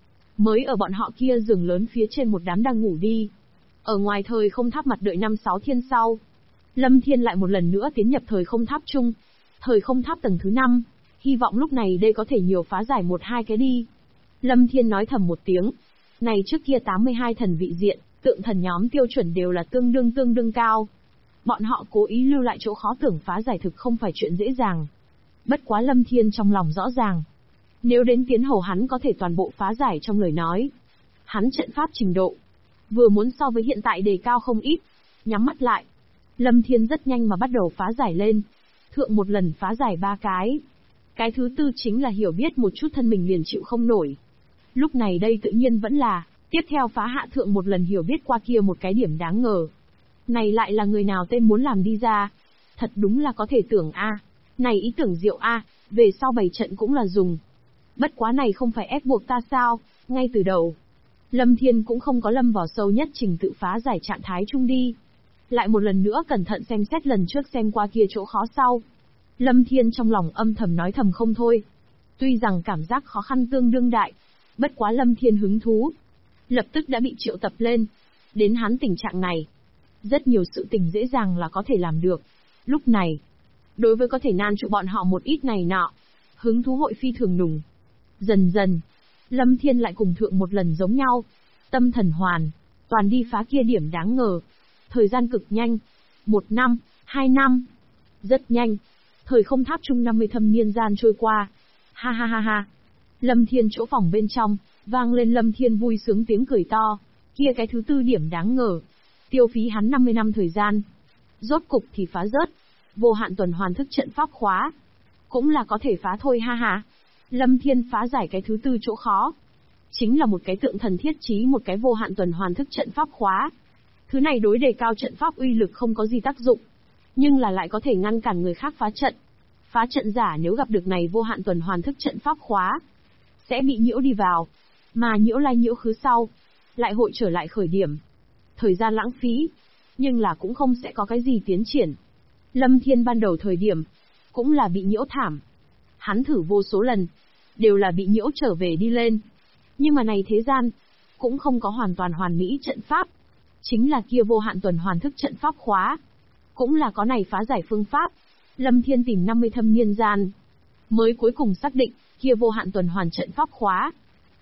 mới ở bọn họ kia giường lớn phía trên một đám đang ngủ đi. Ở ngoài thời không tháp mặt đợi 5-6 thiên sau, Lâm Thiên lại một lần nữa tiến nhập thời không tháp chung. Thời không tháp tầng thứ 5, hy vọng lúc này đây có thể nhiều phá giải 1-2 cái đi. Lâm Thiên nói thầm một tiếng. Này trước kia 82 thần vị diện, tượng thần nhóm tiêu chuẩn đều là tương đương cao. Bọn họ cố ý lưu lại chỗ khó tưởng phá giải thực không phải chuyện dễ dàng. Bất quá Lâm Thiên trong lòng rõ ràng. Nếu đến tiến hầu hắn có thể toàn bộ phá giải trong lời nói. Hắn trận pháp trình độ, vừa muốn so với hiện tại đề cao không ít. Nhắm mắt lại, Lâm Thiên rất nhanh mà bắt đầu phá giải lên. Thượng một lần phá giải 3 cái. Cái thứ tư chính là hiểu biết một chút thân mình liền chịu không nổi. Lúc này đây tự nhiên vẫn là, tiếp theo phá hạ thượng một lần hiểu biết qua kia một cái điểm đáng ngờ. Này lại là người nào tên muốn làm đi ra. Thật đúng là có thể tưởng a. Này ý tưởng diệu a, về sau bày trận cũng là dùng. Bất quá này không phải ép buộc ta sao, ngay từ đầu. Lâm Thiên cũng không có lâm vào sâu nhất trình tự phá giải trạng thái chung đi. Lại một lần nữa cẩn thận xem xét lần trước xem qua kia chỗ khó sau. Lâm Thiên trong lòng âm thầm nói thầm không thôi. Tuy rằng cảm giác khó khăn tương đương đại, bất quá Lâm Thiên hứng thú. Lập tức đã bị triệu tập lên. Đến hắn tình trạng này, rất nhiều sự tình dễ dàng là có thể làm được. Lúc này, đối với có thể nan trụ bọn họ một ít này nọ, hứng thú hội phi thường nùng. Dần dần, Lâm Thiên lại cùng thượng một lần giống nhau. Tâm thần hoàn, toàn đi phá kia điểm đáng ngờ. Thời gian cực nhanh. 1 năm, 2 năm. Rất nhanh. Thời không tháp chung 50 thâm niên gian trôi qua. Ha ha ha ha. Lâm Thiên chỗ phòng bên trong, vang lên Lâm Thiên vui sướng tiếng cười to. Kia cái thứ tư điểm đáng ngờ. Tiêu phí hắn 50 năm thời gian. Rốt cục thì phá rớt. Vô hạn tuần hoàn thức trận pháp khóa. Cũng là có thể phá thôi ha ha. Lâm Thiên phá giải cái thứ tư chỗ khó. Chính là một cái tượng thần thiết trí một cái vô hạn tuần hoàn thức trận pháp khóa. Thứ này đối đề cao trận pháp uy lực không có gì tác dụng. Nhưng là lại có thể ngăn cản người khác phá trận. Phá trận giả nếu gặp được này vô hạn tuần hoàn thức trận pháp khóa, sẽ bị nhiễu đi vào. Mà nhiễu lai nhiễu khứ sau, lại hội trở lại khởi điểm. Thời gian lãng phí, nhưng là cũng không sẽ có cái gì tiến triển. Lâm Thiên ban đầu thời điểm, cũng là bị nhiễu thảm. Hắn thử vô số lần, đều là bị nhiễu trở về đi lên. Nhưng mà này thế gian, cũng không có hoàn toàn hoàn mỹ trận pháp. Chính là kia vô hạn tuần hoàn thức trận pháp khóa. Cũng là có này phá giải phương pháp. Lâm Thiên tìm 50 thâm niên gian, mới cuối cùng xác định, kia vô hạn tuần hoàn trận pháp khóa.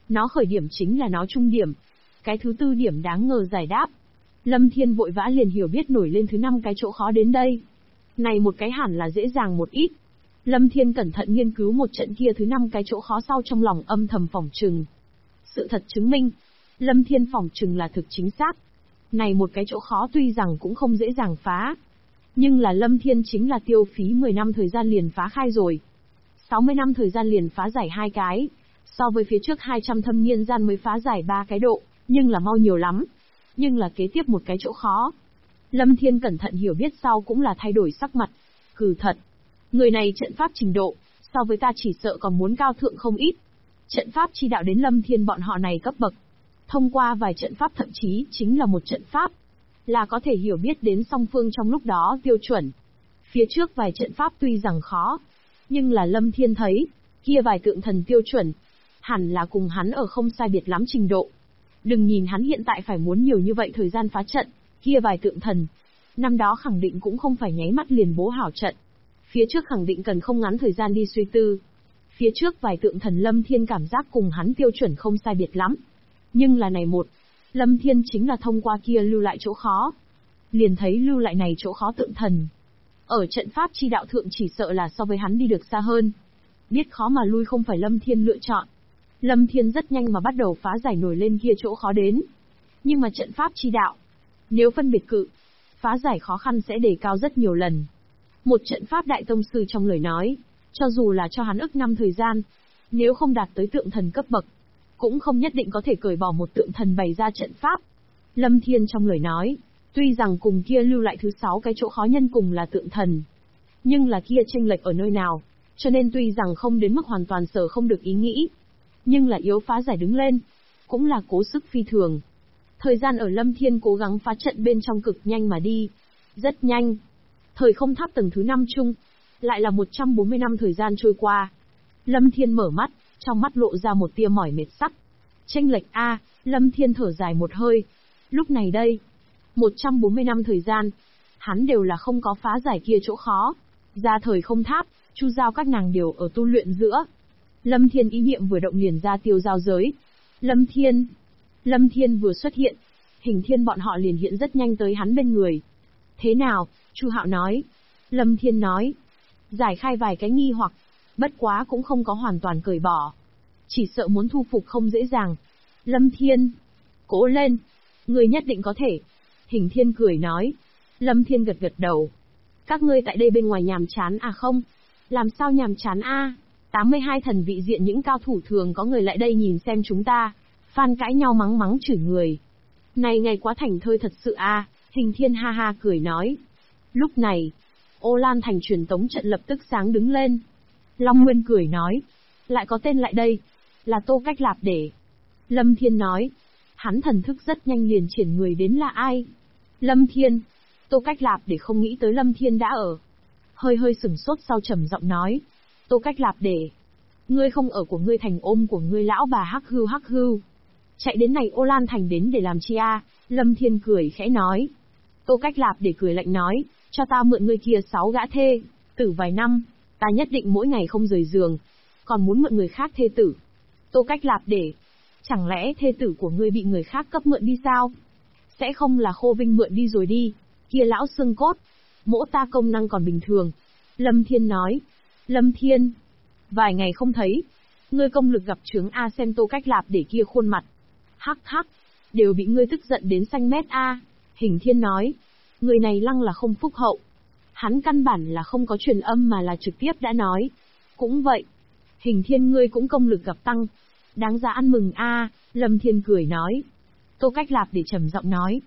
Nó khởi điểm chính là nó trung điểm. Cái thứ tư điểm đáng ngờ giải đáp. Lâm Thiên vội vã liền hiểu biết nổi lên thứ năm cái chỗ khó đến đây. Này một cái hẳn là dễ dàng một ít. Lâm Thiên cẩn thận nghiên cứu một trận kia thứ năm cái chỗ khó sau trong lòng âm thầm phỏng chừng. Sự thật chứng minh, Lâm Thiên phỏng chừng là thực chính xác. Này một cái chỗ khó tuy rằng cũng không dễ dàng phá. Nhưng là Lâm Thiên chính là tiêu phí 10 năm thời gian liền phá khai rồi. 60 năm thời gian liền phá giải 2 cái. So với phía trước 200 thâm niên gian mới phá giải 3 cái độ, nhưng là mau nhiều lắm. Nhưng là kế tiếp một cái chỗ khó. Lâm Thiên cẩn thận hiểu biết sau cũng là thay đổi sắc mặt. Cừ thật. Người này trận pháp trình độ, so với ta chỉ sợ còn muốn cao thượng không ít. Trận pháp chi đạo đến Lâm Thiên bọn họ này cấp bậc. Thông qua vài trận pháp thậm chí chính là một trận pháp. Là có thể hiểu biết đến song phương trong lúc đó tiêu chuẩn. Phía trước vài trận pháp tuy rằng khó. Nhưng là Lâm Thiên thấy, kia vài tượng thần tiêu chuẩn. Hẳn là cùng hắn ở không sai biệt lắm trình độ. Đừng nhìn hắn hiện tại phải muốn nhiều như vậy thời gian phá trận, kia vài tượng thần. Năm đó khẳng định cũng không phải nháy mắt liền bố hảo trận. Phía trước khẳng định cần không ngắn thời gian đi suy tư. Phía trước vài tượng thần Lâm Thiên cảm giác cùng hắn tiêu chuẩn không sai biệt lắm. Nhưng là này một, Lâm Thiên chính là thông qua kia lưu lại chỗ khó. Liền thấy lưu lại này chỗ khó tượng thần. Ở trận pháp chi đạo thượng chỉ sợ là so với hắn đi được xa hơn. Biết khó mà lui không phải Lâm Thiên lựa chọn. Lâm Thiên rất nhanh mà bắt đầu phá giải nổi lên kia chỗ khó đến. Nhưng mà trận pháp chi đạo, nếu phân biệt cự, phá giải khó khăn sẽ đề cao rất nhiều lần. Một trận pháp đại tông sư trong lời nói, cho dù là cho hắn ức năm thời gian, nếu không đạt tới tượng thần cấp bậc, cũng không nhất định có thể cởi bỏ một tượng thần bày ra trận pháp. Lâm Thiên trong lời nói, tuy rằng cùng kia lưu lại thứ 6 cái chỗ khó nhân cùng là tượng thần, nhưng là kia chênh lệch ở nơi nào, cho nên tuy rằng không đến mức hoàn toàn sở không được ý nghĩ, nhưng là yếu phá giải đứng lên, cũng là cố sức phi thường. Thời gian ở Lâm Thiên cố gắng phá trận bên trong cực nhanh mà đi, rất nhanh. Thời không tháp tầng thứ 5 chung, lại là 140 năm thời gian trôi qua. Lâm Thiên mở mắt, trong mắt lộ ra một tia mỏi mệt sắc. Chênh lệch a, Lâm Thiên thở dài một hơi. Lúc này đây, 140 năm thời gian, hắn đều là không có phá giải kia chỗ khó. Ra thời không tháp, Chu Giao các nàng đều ở tu luyện giữa. Lâm Thiên ý niệm vừa động liền ra tiêu giao giới. Lâm Thiên vừa xuất hiện, Hình Thiên bọn họ liền hiện rất nhanh tới hắn bên người. Thế nào? Chu Hạo nói. Lâm Thiên nói. Giải khai vài cái nghi hoặc, bất quá cũng không có hoàn toàn cởi bỏ. Chỉ sợ muốn thu phục không dễ dàng. Lâm Thiên. Cố lên. Người nhất định có thể. Hình Thiên cười nói. Lâm Thiên gật gật đầu. Các ngươi tại đây bên ngoài nhàm chán à không? Làm sao nhàm chán a? 82 thần vị diện những cao thủ thường có người lại đây nhìn xem chúng ta. Phan cãi nhau mắng mắng chửi người. Này ngày quá thành thơi thật sự a. Hình Thiên ha ha cười nói. Lúc này, Ô Lan thành truyền tống trận lập tức sáng đứng lên. Long Nguyên cười nói. Lại có tên lại đây. Là Tô Cách Lạp Để. Lâm Thiên nói. Hắn thần thức rất nhanh liền triển người đến là ai? Lâm Thiên. Tô Cách Lạp Để không nghĩ tới Lâm Thiên đã ở. Hơi sửng sốt sau trầm giọng nói. Tô Cách Lạp Để. Ngươi không ở của ngươi thành ôm của ngươi lão bà hắc hưu. Chạy đến này Ô Lan thành đến để làm chi a? Lâm Thiên cười khẽ nói. Tô Cách Lạp Để cười lạnh nói. Cho ta mượn ngươi kia 6 gã thê tử vài năm, ta nhất định mỗi ngày không rời giường. Còn muốn mượn người khác thê tử. Tô Cách Lạp Để. Chẳng lẽ thê tử của ngươi bị người khác cấp mượn đi sao? Sẽ không là Khô Vinh mượn đi rồi đi. Kia lão xương cốt. Mỗ ta công năng còn bình thường. Lâm Thiên nói. Lâm Thiên. Vài ngày không thấy. Ngươi công lực gặp chướng a, xem Tô Cách Lạp Để kia khuôn mặt. Hắc. Đều bị ngươi tức giận đến xanh mét a. Hình Thiên nói. Người này lăng là không phúc hậu. Hắn căn bản là không có truyền âm mà là trực tiếp đã nói. Cũng vậy. Hình Thiên ngươi cũng công lực gặp tăng. Đáng giá ăn mừng a. Lâm Thiên cười nói. Tô Cách Lạp Để trầm giọng nói.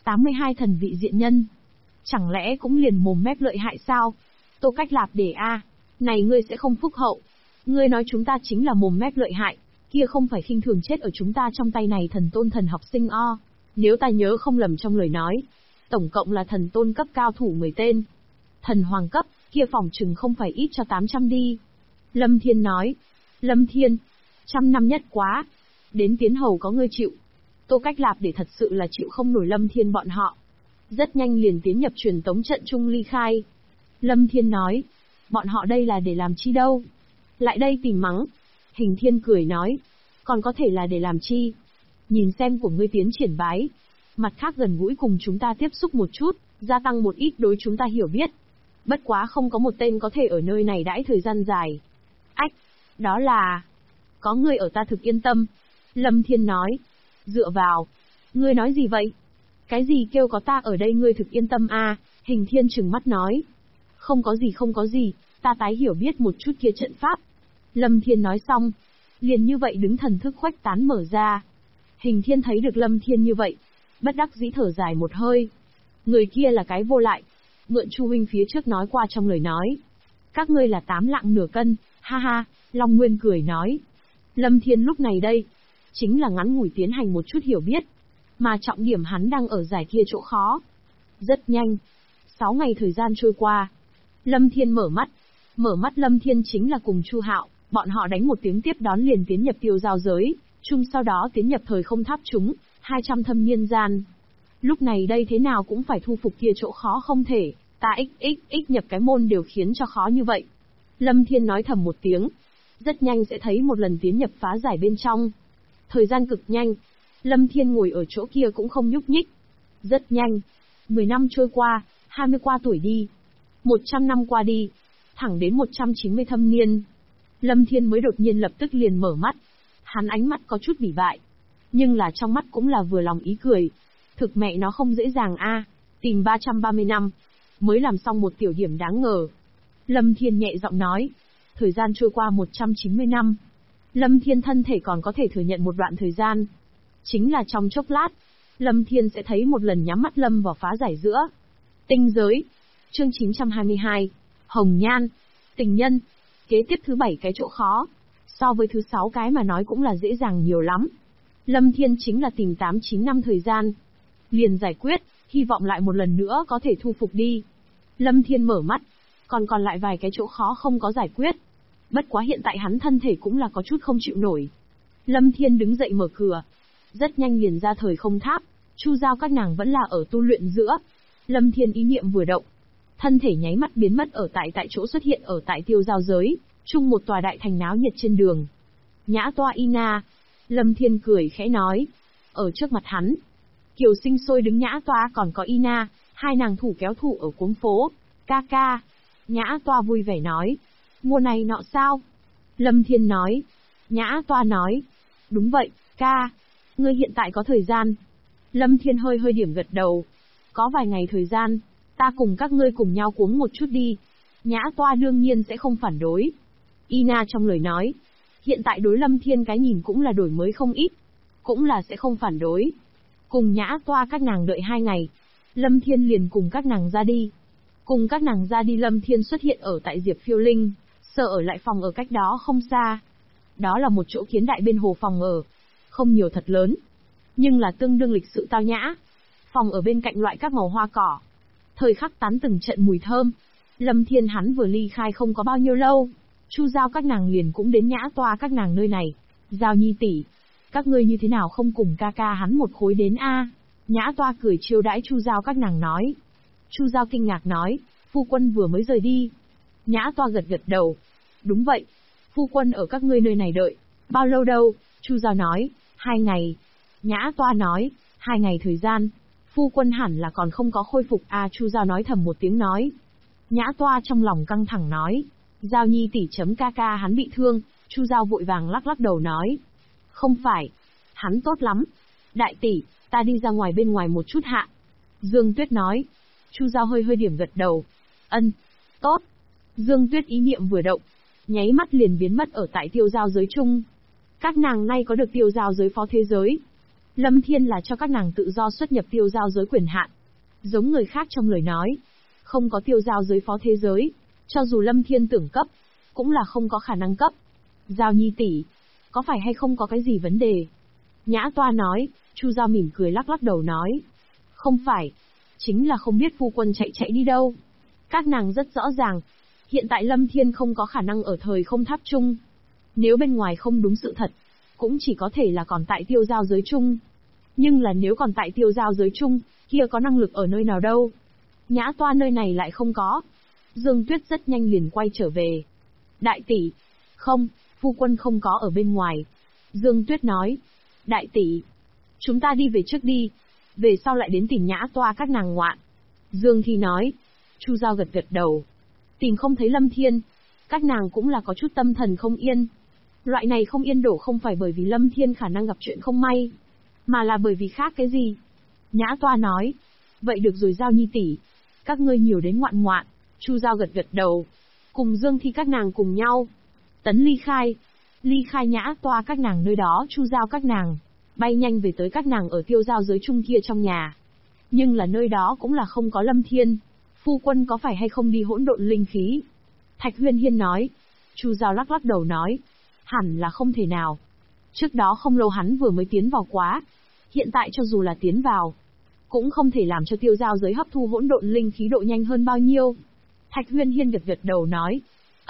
82 thần vị diện nhân. Chẳng lẽ cũng liền mồm mép lợi hại sao? Tô Cách Lạp Để a. Này ngươi sẽ không phúc hậu. Ngươi nói chúng ta chính là mồm mép lợi hại. Kia không phải khinh thường chết ở chúng ta trong tay này thần tôn thần học sinh o. Nếu ta nhớ không lầm trong lời nói. Tổng cộng là thần tôn cấp cao thủ 10 tên. Thần hoàng cấp, kia phòng chừng không phải ít cho 800 đi. Lâm Thiên nói. Lâm Thiên. 100 năm nhất quá. Đến Tiến Hầu có ngươi chịu. Tô Cách Lạp Để thật sự là chịu không nổi Lâm Thiên bọn họ. Rất nhanh liền tiến nhập truyền tống trận chung ly khai. Lâm Thiên nói. Bọn họ đây là để làm chi đâu? Lại đây tìm mắng. Hình Thiên cười nói. Còn có thể là để làm chi? Nhìn xem của ngươi tiến triển bái. Mặt khác gần gũi cùng chúng ta tiếp xúc một chút, gia tăng một ít đối chúng ta hiểu biết. Bất quá không có một tên có thể ở nơi này đãi thời gian dài. Ách, đó là... Có ngươi ở ta thực yên tâm. Lâm Thiên nói. Dựa vào. Ngươi nói gì vậy? Cái gì kêu có ta ở đây ngươi thực yên tâm a? Hình Thiên trừng mắt nói. Không có gì, ta tái hiểu biết một chút kia trận pháp. Lâm Thiên nói xong. Liền như vậy đứng thần thức khuếch tán mở ra. Hình Thiên thấy được Lâm Thiên như vậy. Bất đắc dĩ thở dài một hơi. Người kia là cái vô lại. Mượn Chu huynh phía trước nói qua trong lời nói. Các ngươi là 8 lạng nửa cân, ha ha, Long Nguyên cười nói. Lâm Thiên lúc này đây, chính là ngắn ngủi tiến hành một chút hiểu biết. Mà trọng điểm hắn đang ở giải kia chỗ khó. Rất nhanh. 6 ngày thời gian trôi qua. Lâm Thiên mở mắt. Mở mắt Lâm Thiên chính là cùng Chu Hạo, bọn họ đánh một tiếng tiếp đón liền tiến nhập tiêu giao giới, chung sau đó tiến nhập thời không tháp chúng, 200 thâm niên gian. Lúc này đây thế nào cũng phải thu phục kia chỗ khó không thể, ta xxx nhập cái môn đều khiến cho khó như vậy. Lâm Thiên nói thầm một tiếng. Rất nhanh sẽ thấy một lần tiến nhập phá giải bên trong. Thời gian cực nhanh. Lâm Thiên ngồi ở chỗ kia cũng không nhúc nhích. Rất nhanh. 10 năm trôi qua, 20 qua tuổi đi. 100 năm qua đi. Thẳng đến 190 thâm niên. Lâm Thiên mới đột nhiên lập tức liền mở mắt. Hắn ánh mắt có chút bỉ bại. Nhưng là trong mắt cũng là vừa lòng ý cười. Thực mẹ nó không dễ dàng a, tìm 330 năm. Mới làm xong một tiểu điểm đáng ngờ. Lâm Thiên nhẹ giọng nói. Thời gian trôi qua 190 năm. Lâm Thiên thân thể còn có thể thừa nhận một đoạn thời gian. Chính là trong chốc lát, Lâm Thiên sẽ thấy một lần nhắm mắt lâm vào phá giải giữa. Tinh giới. Chương 922. Hồng Nhan. Tình nhân. Kế tiếp thứ 7 cái chỗ khó. So với thứ 6 cái mà nói cũng là dễ dàng nhiều lắm. Lâm Thiên chính là tìm 8-9 năm thời gian. Liền giải quyết, hy vọng lại một lần nữa có thể thu phục đi. Lâm Thiên mở mắt. Còn lại vài cái chỗ khó không có giải quyết. Bất quá hiện tại hắn thân thể cũng là có chút không chịu nổi. Lâm Thiên đứng dậy mở cửa. Rất nhanh liền ra thời không tháp. Chu Giao các nàng vẫn là ở tu luyện giữa. Lâm Thiên ý niệm vừa động. Thân thể nháy mắt biến mất ở tại chỗ xuất hiện ở tại tiêu giao giới. Chung một tòa đại thành náo nhiệt trên đường. Nhã Toa Ina. Lâm Thiên cười khẽ nói. Ở trước mặt hắn. Kiều Sinh Sôi đứng Nhã Toa còn có Ina. Hai nàng thủ kéo thủ ở cuống phố. Ca ca. Nhã Toa vui vẻ nói. Mùa này nọ sao? Lâm Thiên nói. Nhã Toa nói. Đúng vậy, ca. Ngươi hiện tại có thời gian. Lâm Thiên hơi điểm gật đầu. Có vài ngày thời gian, ta cùng các ngươi cùng nhau cuống một chút đi. Nhã Toa đương nhiên sẽ không phản đối. Ina trong lời nói. Hiện tại đối Lâm Thiên cái nhìn cũng là đổi mới không ít. Cũng là sẽ không phản đối. Cùng Nhã Toa các nàng đợi 2 ngày. Lâm Thiên liền cùng các nàng ra đi. Cùng các nàng ra đi Lâm Thiên xuất hiện ở tại Diệp Phiêu Linh, sợ ở lại phòng ở cách đó không xa. Đó là một chỗ kiến đại bên hồ phòng ở. Không nhiều thật lớn. Nhưng là tương đương lịch sự tao nhã. Phòng ở bên cạnh loại các màu hoa cỏ. Thời khắc tán từng trận mùi thơm. Lâm Thiên hắn vừa ly khai không có bao nhiêu lâu. Chu Giao các nàng liền cũng đến Nhã Toa các nàng nơi này. Giao nhi tỷ, các ngươi như thế nào không cùng ca ca hắn một khối đến a? Nhã Toa cười chiêu đãi Chu Giao các nàng nói. Chu Giao kinh ngạc nói, phu quân vừa mới rời đi. Nhã Toa gật gật đầu. Đúng vậy, phu quân ở các ngươi nơi này đợi. Bao lâu đâu? Chu Giao nói, 2 ngày. Nhã Toa nói, 2 ngày thời gian. Phu quân hẳn là còn không có khôi phục à? Chu Giao nói thầm một tiếng nói. Nhã Toa trong lòng căng thẳng nói. Giao nhi tỷ chấm ca ca hắn bị thương. Chu Giao vội vàng lắc lắc đầu nói. Không phải. Hắn tốt lắm. Đại tỷ, ta đi ra ngoài bên ngoài một chút hạ. Dương Tuyết nói. Chu Giao hơi điểm gật đầu. Ân. Tốt. Dương Tuyết ý niệm vừa động. Nháy mắt liền biến mất ở tại tiêu giao giới chung. Các nàng nay có được tiêu giao giới phó thế giới. Lâm Thiên là cho các nàng tự do xuất nhập tiêu giao giới quyền hạn. Giống người khác trong lời nói. Không có tiêu giao giới phó thế giới. Cho dù Lâm Thiên tưởng cấp. Cũng là không có khả năng cấp. Giao nhi tỷ, có phải hay không có cái gì vấn đề? Nhã Toa nói. Chu Giao mỉm cười lắc lắc đầu nói. Không phải. Chính là không biết phu quân chạy đi đâu. Các nàng rất rõ ràng. Hiện tại Lâm Thiên không có khả năng ở thời không tháp chung. Nếu bên ngoài không đúng sự thật, cũng chỉ có thể là còn tại tiêu giao giới chung. Nhưng là nếu còn tại tiêu giao giới chung, kia có năng lực ở nơi nào đâu. Nhã Toa nơi này lại không có. Dương Tuyết rất nhanh liền quay trở về. Đại tỷ, không, phu quân không có ở bên ngoài. Dương Tuyết nói, đại tỷ, chúng ta đi về trước đi, về sau lại đến tìm Nhã Toa các nàng ngoạn. Dương Thi nói. Chu Giao gật gật đầu. Tìm không thấy Lâm Thiên, các nàng cũng là có chút tâm thần không yên. Loại này không yên đổ không phải bởi vì Lâm Thiên khả năng gặp chuyện không may, mà là bởi vì khác cái gì. Nhã Toa nói, vậy được rồi Giao Nhi tỷ, các ngươi nhiều đến ngoạn ngoạn. Chu Giao gật gật đầu, cùng Dương Thi các nàng cùng nhau ly khai Nhã Toa các nàng nơi đó. Chu Giao các nàng bay nhanh về tới các nàng ở tiêu giao giới chung kia trong nhà. Nhưng là nơi đó cũng là không có Lâm Thiên. Phu quân có phải hay không đi hỗn độn linh khí? Thạch Huyên Hiên nói. Chu Giao lắc lắc đầu nói, hẳn là không thể nào. Trước đó không lâu hắn vừa mới tiến vào quá. Hiện tại cho dù là tiến vào, cũng không thể làm cho tiêu giao giới hấp thu hỗn độn linh khí độ nhanh hơn bao nhiêu. Thạch Huyên Hiên gật gật đầu nói,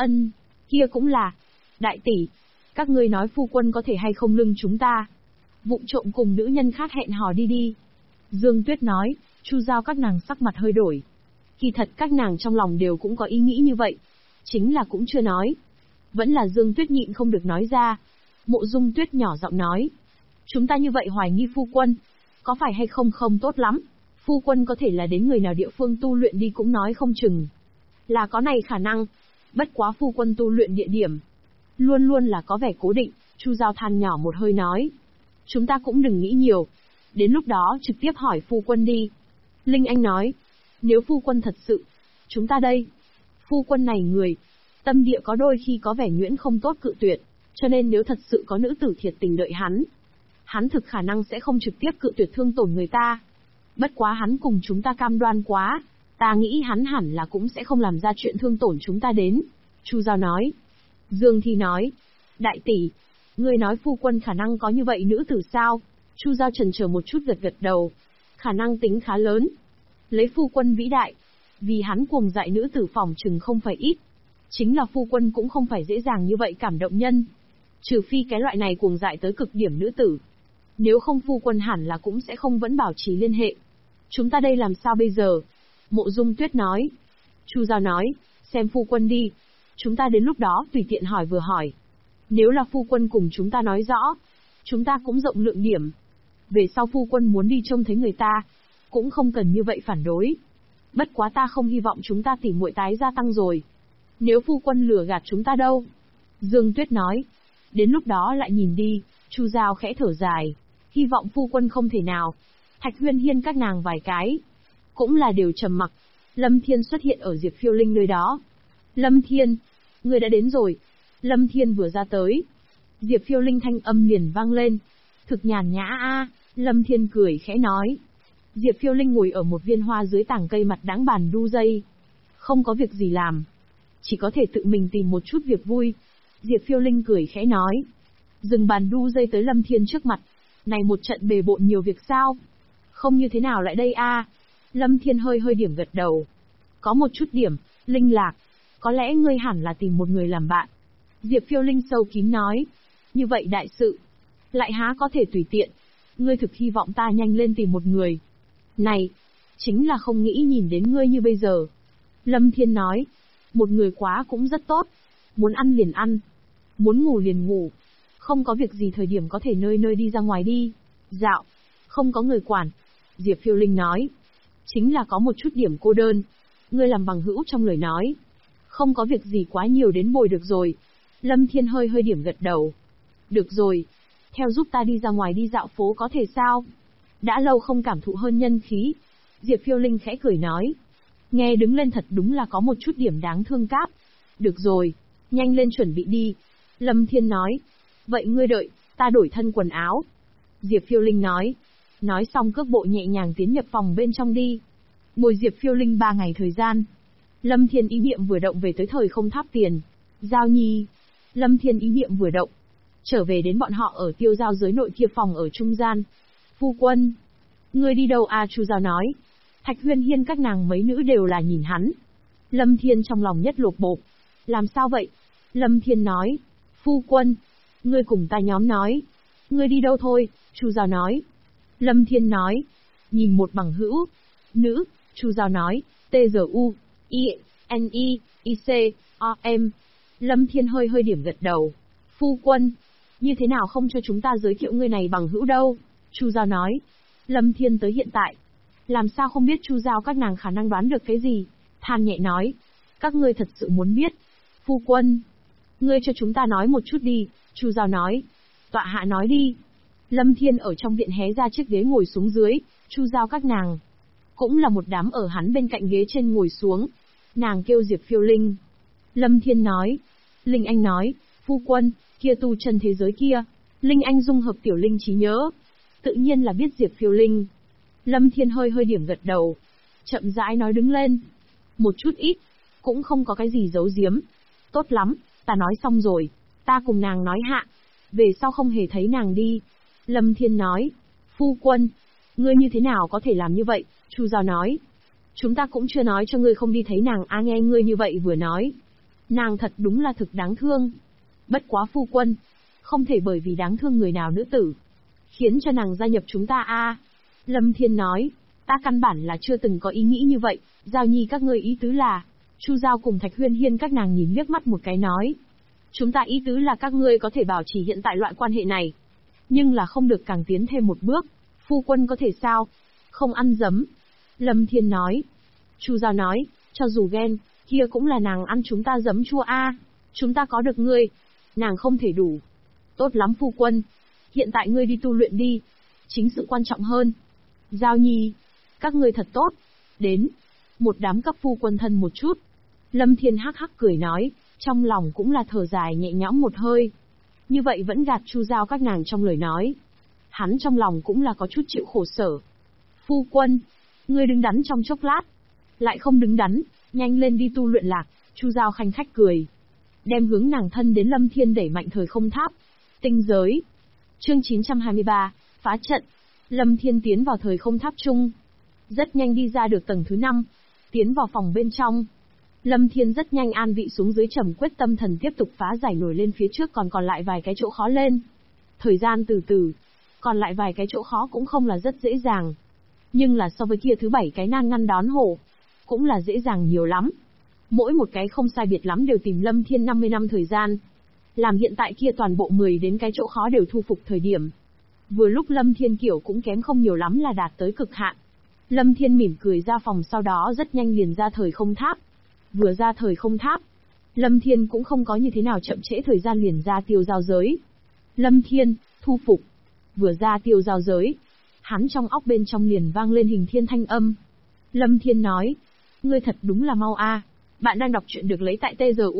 kia cũng là. Đại tỷ, các ngươi nói phu quân có thể hay không lưng chúng ta vụng trộm cùng nữ nhân khác hẹn hò đi. Dương Tuyết nói. Chu Giao các nàng sắc mặt hơi đổi. Kỳ thật các nàng trong lòng đều cũng có ý nghĩ như vậy, chính là cũng chưa nói. Vẫn là Dương Tuyết nhịn không được nói ra. Mộ Dung Tuyết nhỏ giọng nói, chúng ta như vậy hoài nghi phu quân, có phải hay không không tốt lắm. Phu quân có thể là đến người nào địa phương tu luyện đi cũng nói không chừng. Là có này khả năng. Bất quá phu quân tu luyện địa điểm luôn luôn là có vẻ cố định. Chu Giao than nhỏ một hơi nói, chúng ta cũng đừng nghĩ nhiều, đến lúc đó trực tiếp hỏi phu quân đi. Linh Anh nói, nếu phu quân thật sự, chúng ta đây. Phu quân này người, tâm địa có đôi khi có vẻ nhuyễn không tốt cự tuyệt, cho nên nếu thật sự có nữ tử thiệt tình đợi hắn thực khả năng sẽ không trực tiếp cự tuyệt thương tổn người ta. Bất quá hắn cùng chúng ta cam đoan quá, ta nghĩ hắn hẳn là cũng sẽ không làm ra chuyện thương tổn chúng ta đến. Chu Giao nói. Dương Thi nói, đại tỷ, ngươi nói phu quân khả năng có như vậy nữ tử sao? Chu Giao chần chờ một chút gật gật đầu. Khả năng tính khá lớn. Lấy phu quân vĩ đại, vì hắn cuồng dại nữ tử phỏng chừng không phải ít. Chính là phu quân cũng không phải dễ dàng như vậy cảm động nhân. Trừ phi cái loại này cuồng dại tới cực điểm nữ tử. Nếu không phu quân hẳn là cũng sẽ không vẫn bảo trì liên hệ. Chúng ta đây làm sao bây giờ? Mộ Dung Tuyết nói. Chu Giao nói, xem phu quân đi. Chúng ta đến lúc đó tùy tiện hỏi vừa hỏi. Nếu là phu quân cùng chúng ta nói rõ, chúng ta cũng rộng lượng điểm. Về sau phu quân muốn đi trông thấy người ta, cũng không cần như vậy phản đối. Bất quá ta không hy vọng chúng ta tỉ muội tái gia tăng rồi. Nếu phu quân lừa gạt chúng ta đâu? Dương Tuyết nói. Đến lúc đó lại nhìn đi. Chu Giao khẽ thở dài. Hy vọng phu quân không thể nào. Thạch Huyên Hiên các nàng vài cái cũng là đều trầm mặc. Lâm Thiên xuất hiện ở Diệp Phiêu Linh nơi đó. Lâm Thiên, người đã đến rồi. Lâm Thiên vừa ra tới, Diệp Phiêu Linh thanh âm liền vang lên. Thực nhàn nhã a. Lâm Thiên cười khẽ nói. Diệp Phiêu Linh ngồi ở một viên hoa dưới tảng cây mặt đãng bàn đu dây. Không có việc gì làm, chỉ có thể tự mình tìm một chút việc vui. Diệp Phiêu Linh cười khẽ nói. Dừng bàn đu dây tới Lâm Thiên trước mặt. Này một trận bề bộn nhiều việc sao? Không như thế nào lại đây a? Lâm Thiên hơi điểm gật đầu. Có một chút điểm, Linh lạc. Có lẽ ngươi hẳn là tìm một người làm bạn. Diệp Phiêu Linh sâu kín nói. Như vậy đại sự, lại há có thể tùy tiện. Ngươi thực hy vọng ta nhanh lên tìm một người. Này, chính là không nghĩ nhìn đến ngươi như bây giờ. Lâm Thiên nói. Một người quá cũng rất tốt. Muốn ăn liền ăn, muốn ngủ liền ngủ. Không có việc gì thời điểm có thể nơi nơi đi ra ngoài đi dạo, không có người quản. Diệp Phiêu Linh nói. Chính là có một chút điểm cô đơn. Ngươi làm bằng hữu trong lời nói. Không có việc gì quá nhiều đến bồi được rồi. Lâm Thiên hơi điểm gật đầu. Được rồi, theo giúp ta đi ra ngoài đi dạo phố có thể sao? Đã lâu không cảm thụ hơn nhân khí. Diệp Phiêu Linh khẽ cười nói. Nghe đứng lên thật đúng là có một chút điểm đáng thương cáp. Được rồi, nhanh lên chuẩn bị đi. Lâm Thiên nói. Vậy ngươi đợi, ta đổi thân quần áo. Diệp Phiêu Linh nói. Nói xong cước bộ nhẹ nhàng tiến nhập phòng bên trong đi. Bồi Diệp Phiêu Linh 3 ngày thời gian. Lâm Thiên ý niệm vừa động về tới thời không tháp tiền. Giao Nhi. Lâm Thiên ý niệm vừa động, trở về đến bọn họ ở tiêu giao giới nội kia phòng ở trung gian. Phu quân, ngươi đi đâu à? Chu Giao nói. Thạch Huyên Hiên các nàng mấy nữ đều là nhìn hắn. Lâm Thiên trong lòng nhất lột bột. Làm sao vậy? Lâm Thiên nói. Phu quân, ngươi cùng ta nhóm nói. Ngươi đi đâu thôi? Chu Giao nói. Lâm Thiên nói. Nhìn một bằng hữu. Nữ. Chu Giao nói. T-G-U. I-N-I. I-C. O-M. Lâm Thiên hơi điểm gật đầu. Phu quân, Như thế nào không cho chúng ta giới thiệu ngươi này bằng hữu đâu? Chu Giao nói. Lâm Thiên tới hiện tại. Làm sao không biết Chu Giao các nàng khả năng đoán được cái gì? Than nhẹ nói. Các ngươi thật sự muốn biết. Phu quân. Ngươi cho chúng ta nói một chút đi, Chu Giao nói. Tọa hạ nói đi. Lâm Thiên ở trong viện hé ra chiếc ghế ngồi xuống dưới, Chu Giao các nàng. Cũng là một đám ở hắn bên cạnh ghế trên ngồi xuống. Nàng kêu Diệp Phiêu Linh. Lâm Thiên nói. Linh Anh nói, phu quân, kia tu chân thế giới kia. Linh Anh dung hợp tiểu linh trí nhớ. Tự nhiên là biết Diệp Phiêu Linh. Lâm Thiên hơi hơi điểm gật đầu. Chậm rãi nói đứng lên. Một chút ít. Cũng không có cái gì giấu giếm. Tốt lắm, ta nói xong rồi. Ta cùng nàng nói hạ. Về sau không hề thấy nàng đi. Lâm Thiên nói. Phu quân. Ngươi như thế nào có thể làm như vậy? Chu Giao nói. Chúng ta cũng chưa nói cho ngươi không đi thấy nàng a, nghe ngươi như vậy vừa nói. Nàng thật đúng là thực đáng thương. Bất quá phu quân. Không thể bởi vì đáng thương người nào nữ tử. Khiến cho nàng gia nhập chúng ta a. Lâm Thiên nói. Ta căn bản là chưa từng có ý nghĩ như vậy. Giao Nhi các ngươi ý tứ là. Chu Giao cùng Thạch Huyên Hiên các nàng nhìn liếc mắt một cái nói. Chúng ta ý tứ là các ngươi có thể bảo trì hiện tại loại quan hệ này. Nhưng là không được càng tiến thêm một bước. Phu quân có thể sao? Không ăn dấm. Lâm Thiên nói. Chu Giao nói, cho dù ghen, kia cũng là nàng ăn chúng ta dấm chua a. Chúng ta có được ngươi. Nàng không thể đủ. Tốt lắm phu quân. Hiện tại ngươi đi tu luyện đi. Chính sự quan trọng hơn. Giao Nhi. Các ngươi thật tốt. Đến. Một đám cấp phu quân thân một chút. Lâm Thiên hắc hắc cười nói, trong lòng cũng là thở dài nhẹ nhõm một hơi. Như vậy vẫn gạt Chu Giao các nàng trong lời nói. Hắn trong lòng cũng là có chút chịu khổ sở. Phu quân. Ngươi đứng đắn trong chốc lát. Lại không đứng đắn, nhanh lên đi tu luyện lạc. Chu Giao khanh khách cười. Đem hướng nàng thân đến Lâm Thiên đẩy mạnh thời không tháp. Tinh giới. Chương 923, phá trận. Lâm Thiên tiến vào thời không tháp chung. Rất nhanh đi ra được tầng thứ 5. Tiến vào phòng bên trong. Lâm Thiên rất nhanh an vị xuống dưới trầm quyết tâm thần tiếp tục phá giải nổi lên phía trước còn lại vài cái chỗ khó lên. Thời gian từ từ. Còn lại vài cái chỗ khó cũng không là rất dễ dàng. Nhưng là so với kia thứ 7 cái nan ngăn đón hổ. Cũng là dễ dàng nhiều lắm. Mỗi một cái không sai biệt lắm đều tìm Lâm Thiên 50 năm thời gian. Làm hiện tại kia toàn bộ 10 đến cái chỗ khó đều thu phục thời điểm. Vừa lúc Lâm Thiên kiểu cũng kém không nhiều lắm là đạt tới cực hạn. Lâm Thiên mỉm cười ra phòng sau đó rất nhanh liền ra thời không tháp. Vừa ra thời không tháp, Lâm Thiên cũng không có như thế nào chậm trễ thời gian liền ra tiêu giao giới. Lâm Thiên, thu phục. Vừa ra tiêu giao giới, hắn trong óc bên trong liền vang lên Hình Thiên thanh âm. Lâm Thiên nói, ngươi thật đúng là mau a. Bạn đang đọc truyện được lấy tại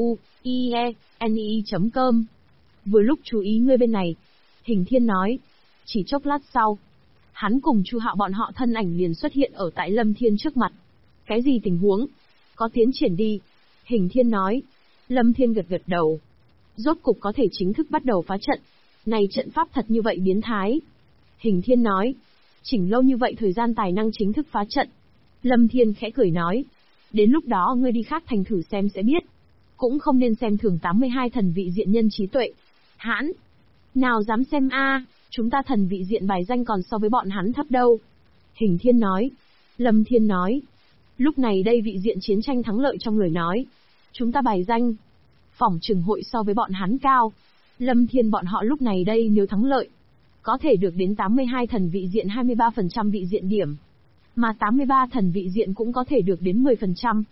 tzuie.com. Vừa lúc chú ý ngươi bên này. Hình Thiên nói. Chỉ chốc lát sau, hắn cùng Chu Hạo bọn họ thân ảnh liền xuất hiện ở tại Lâm Thiên trước mặt. Cái gì tình huống? Có tiến triển đi. Hình Thiên nói. Lâm Thiên gật gật đầu. Rốt cục có thể chính thức bắt đầu phá trận. Này trận pháp thật như vậy biến thái. Hình Thiên nói. Chỉnh lâu như vậy thời gian tài năng chính thức phá trận. Lâm Thiên khẽ cười nói. Đến lúc đó ngươi đi khác thành thử xem sẽ biết. Cũng không nên xem thường 82 thần vị diện nhân trí tuệ. Hãn. Nào dám xem a, chúng ta thần vị diện bài danh còn so với bọn hắn thấp đâu. Hình Thiên nói. Lâm Thiên nói. Lúc này đây vị diện chiến tranh thắng lợi trong lời nói. Chúng ta bài danh. Phỏng chừng hội so với bọn hắn cao. Lâm Thiên bọn họ lúc này đây nếu thắng lợi. Có thể được đến 82 thần vị diện 23% vị diện điểm. Mà 83 thần vị diện cũng có thể được đến 10%.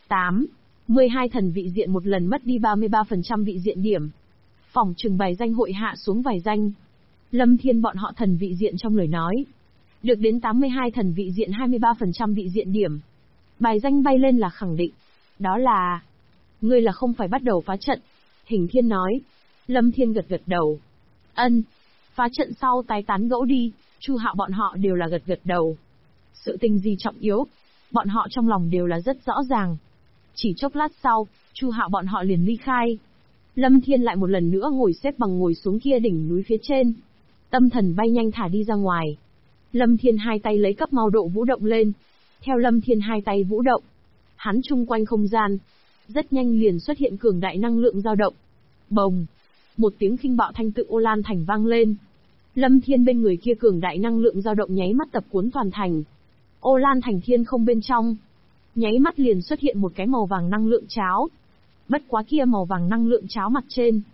12 thần vị diện một lần mất đi 33% vị diện điểm. Phỏng chừng bài danh hội hạ xuống vài danh. Lâm Thiên bọn họ thần vị diện trong lời nói. Được đến 82 thần vị diện 23% vị diện điểm. Bài danh bay lên là khẳng định. Đó là... Ngươi là không phải bắt đầu phá trận. Hình Thiên nói. Lâm Thiên gật gật đầu. Ân. Phá trận sau tái tán gẫu đi. Chu Hạo bọn họ đều là gật gật đầu. Sự tình gì trọng yếu, bọn họ trong lòng đều là rất rõ ràng. Chỉ chốc lát sau, Chu Hạo bọn họ liền ly khai. Lâm Thiên lại một lần nữa ngồi xếp bằng ngồi xuống kia đỉnh núi phía trên. Tâm thần bay nhanh thả đi ra ngoài. Lâm Thiên hai tay lấy cấp mau độ vũ động lên. Theo Lâm Thiên hai tay vũ động, hắn chung quanh không gian, rất nhanh liền xuất hiện cường đại năng lượng dao động. Bồng! Một tiếng khinh bạo thanh tự Ô Lan Thành vang lên. Lâm Thiên bên người kia cường đại năng lượng dao động nháy mắt tập cuốn toàn thành. Ô Lan Thành thiên không bên trong. Nháy mắt liền xuất hiện một cái màu vàng năng lượng cháo. Bất quá kia màu vàng năng lượng cháo mặt trên.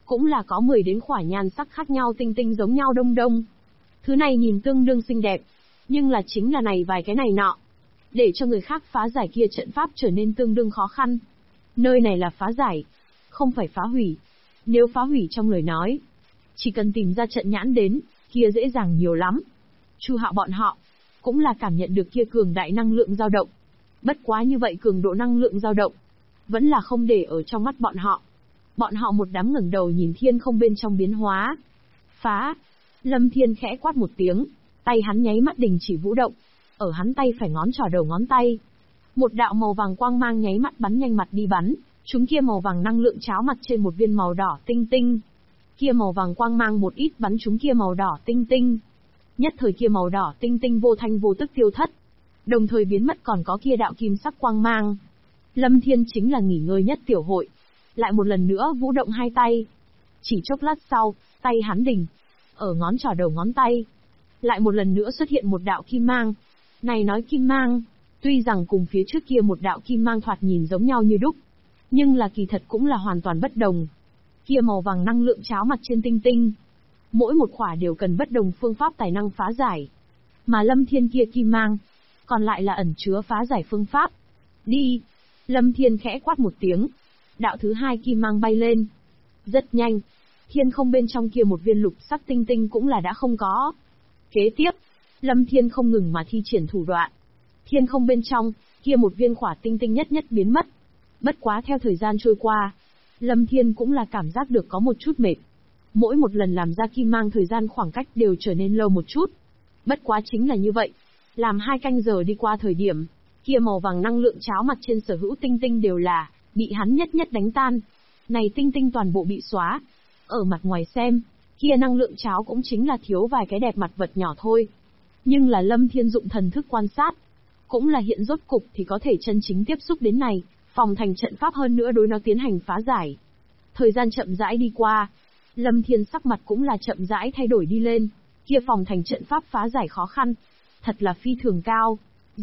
cũng là có 10 đến khỏa nhan sắc khác nhau tinh tinh giống nhau đông đông. Thứ này nhìn tương đương xinh đẹp, nhưng là chính là này vài cái này nọ. Để cho người khác phá giải kia trận pháp trở nên tương đương khó khăn. Nơi này là phá giải, không phải phá hủy. Nếu phá hủy trong lời nói, chỉ cần tìm ra trận nhãn đến, kia dễ dàng nhiều lắm. Chu Hạo bọn họ cũng là cảm nhận được kia cường đại năng lượng dao động. Bất quá như vậy cường độ năng lượng dao động, vẫn là không để ở trong mắt bọn họ. Bọn họ một đám ngẩng đầu nhìn thiên không bên trong biến hóa. Phá! Lâm Thiên khẽ quát một tiếng, tay hắn nháy mắt đình chỉ vũ động. Ở hắn tay phải ngón trỏ đầu ngón tay, một đạo màu vàng quang mang nháy mắt bắn nhanh mặt đi bắn, chúng kia màu vàng năng lượng cháo mặt trên một viên màu đỏ tinh tinh. Kia màu vàng quang mang một ít bắn chúng kia màu đỏ tinh tinh. Nhất thời kia màu đỏ tinh tinh vô thanh vô tức tiêu thất, đồng thời biến mất còn có kia đạo kim sắc quang mang. Lâm Thiên chính là nghỉ ngơi nhất tiểu hội, lại một lần nữa vũ động hai tay. Chỉ chốc lát sau, tay hắn đình, ở ngón trỏ đầu ngón tay, lại một lần nữa xuất hiện một đạo kim mang. Này nói kim mang, tuy rằng cùng phía trước kia một đạo kim mang thoạt nhìn giống nhau như đúc, nhưng là kỳ thật cũng là hoàn toàn bất đồng. Kia màu vàng năng lượng cháo mặt trên tinh tinh, mỗi một khỏa đều cần bất đồng phương pháp tài năng phá giải. Mà Lâm Thiên kia kim mang, còn lại là ẩn chứa phá giải phương pháp. Đi! Lâm Thiên khẽ quát một tiếng, đạo thứ hai kim mang bay lên. Rất nhanh, thiên không bên trong kia một viên lục sắc tinh tinh cũng là đã không có. Kế tiếp, Lâm Thiên không ngừng mà thi triển thủ đoạn. Thiên không bên trong, kia một viên khỏa tinh tinh nhất nhất biến mất. Bất quá theo thời gian trôi qua, Lâm Thiên cũng là cảm giác được có một chút mệt. Mỗi một lần làm ra kim mang thời gian khoảng cách đều trở nên lâu một chút. Bất quá chính là như vậy. Làm 2 canh giờ đi qua thời điểm, kia màu vàng năng lượng cháo mặt trên sở hữu tinh tinh đều là bị hắn nhất nhất đánh tan. Này tinh tinh toàn bộ bị xóa. Ở mặt ngoài xem, kia năng lượng cháo cũng chính là thiếu vài cái đẹp mặt vật nhỏ thôi. Nhưng là Lâm Thiên dụng thần thức quan sát, cũng là hiện rốt cục thì có thể chân chính tiếp xúc đến này, phòng thành trận pháp hơn nữa đối nó tiến hành phá giải. Thời gian chậm rãi đi qua, Lâm Thiên sắc mặt cũng là chậm rãi thay đổi đi lên, kia phòng thành trận pháp phá giải khó khăn, thật là phi thường cao.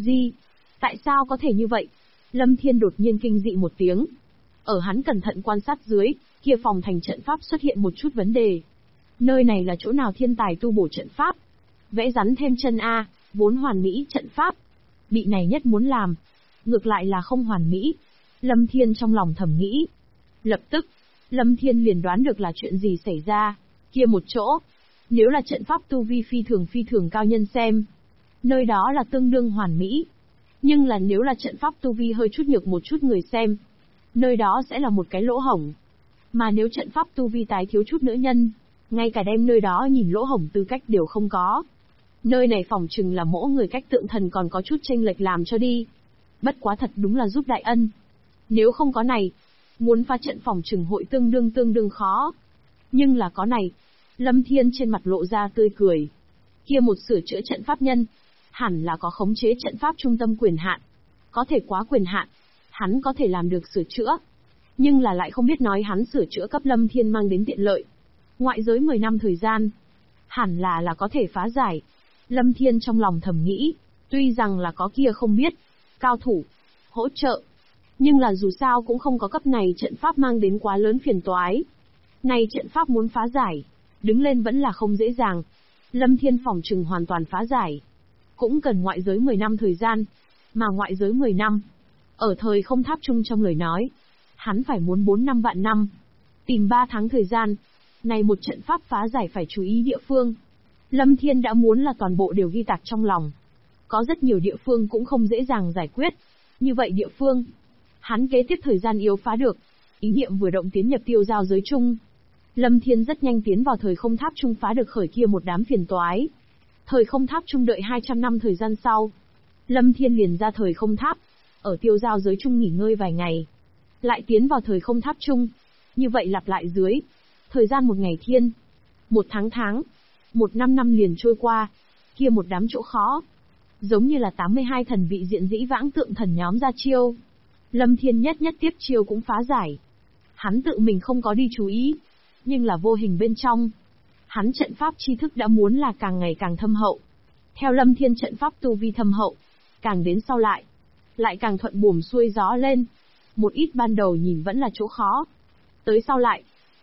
Tại sao có thể như vậy? Lâm Thiên đột nhiên kinh dị một tiếng. Ở hắn cẩn thận quan sát dưới, kia phòng thành trận pháp xuất hiện một chút vấn đề. Nơi này là chỗ nào thiên tài tu bổ trận pháp? Vẽ rắn thêm chân A, vốn hoàn mỹ trận pháp. Bị này nhất muốn làm, ngược lại là không hoàn mỹ. Lâm Thiên trong lòng thầm nghĩ. Lập tức, Lâm Thiên liền đoán được là chuyện gì xảy ra. Kia một chỗ, nếu là trận pháp tu vi phi thường cao nhân xem, nơi đó là tương đương hoàn mỹ. Nhưng là nếu là trận pháp tu vi hơi chút nhược một chút người xem, nơi đó sẽ là một cái lỗ hổng. Mà nếu trận pháp tu vi tái thiếu chút nữa nhân, ngay cả đem nơi đó nhìn lỗ hổng tư cách đều không có. Nơi này phỏng chừng là mỗi người cách tượng thần còn có chút chênh lệch làm cho đi. Bất quá thật đúng là giúp đại ân. Nếu không có này, muốn phá trận phỏng chừng hội tương đương khó. Nhưng là có này, Lâm Thiên trên mặt lộ ra tươi cười. Kia một sửa chữa trận pháp nhân, hẳn là có khống chế trận pháp trung tâm quyền hạn. Có thể quá quyền hạn, hắn có thể làm được sửa chữa. Nhưng là lại không biết nói hắn sửa chữa cấp Lâm Thiên mang đến tiện lợi. Ngoại giới 10 năm thời gian, hẳn là có thể phá giải. Lâm Thiên trong lòng thầm nghĩ, tuy rằng là có kia không biết, cao thủ, hỗ trợ. Nhưng là dù sao cũng không có cấp này trận pháp mang đến quá lớn phiền toái. Này trận pháp muốn phá giải, đứng lên vẫn là không dễ dàng. Lâm Thiên phòng trừng hoàn toàn phá giải, cũng cần ngoại giới 10 năm thời gian. Mà ngoại giới 10 năm, ở thời không tháp chung trong lời nói, hắn phải muốn 4 năm vạn năm. Tìm 3 tháng thời gian, này một trận pháp phá giải phải chú ý địa phương. Lâm Thiên đã muốn là toàn bộ đều ghi tạc trong lòng. Có rất nhiều địa phương cũng không dễ dàng giải quyết. Như vậy địa phương, hắn kế tiếp thời gian yếu phá được. Ý niệm vừa động tiến nhập tiêu giao giới chung. Lâm Thiên rất nhanh tiến vào thời không tháp chung phá được khởi kia một đám phiền toái. Thời không tháp chung đợi 200 năm thời gian sau, Lâm Thiên liền ra thời không tháp, ở tiêu giao giới chung nghỉ ngơi vài ngày. Lại tiến vào thời không tháp chung. Như vậy lặp lại dưới. Thời gian một ngày thiên, một tháng, một năm liền trôi qua. Kia một đám chỗ khó, giống như là 82 thần vị diện dĩ vãng tượng thần nhóm ra chiêu. Lâm Thiên nhất nhất tiếp chiêu cũng phá giải. Hắn tự mình không có đi chú ý, nhưng là vô hình bên trong, hắn trận pháp tri thức đã muốn là càng ngày càng thâm hậu. Theo Lâm Thiên trận pháp tu vi thâm hậu, càng đến sau lại càng thuận buồm xuôi gió lên. Một ít ban đầu nhìn vẫn là chỗ khó, tới sau lại,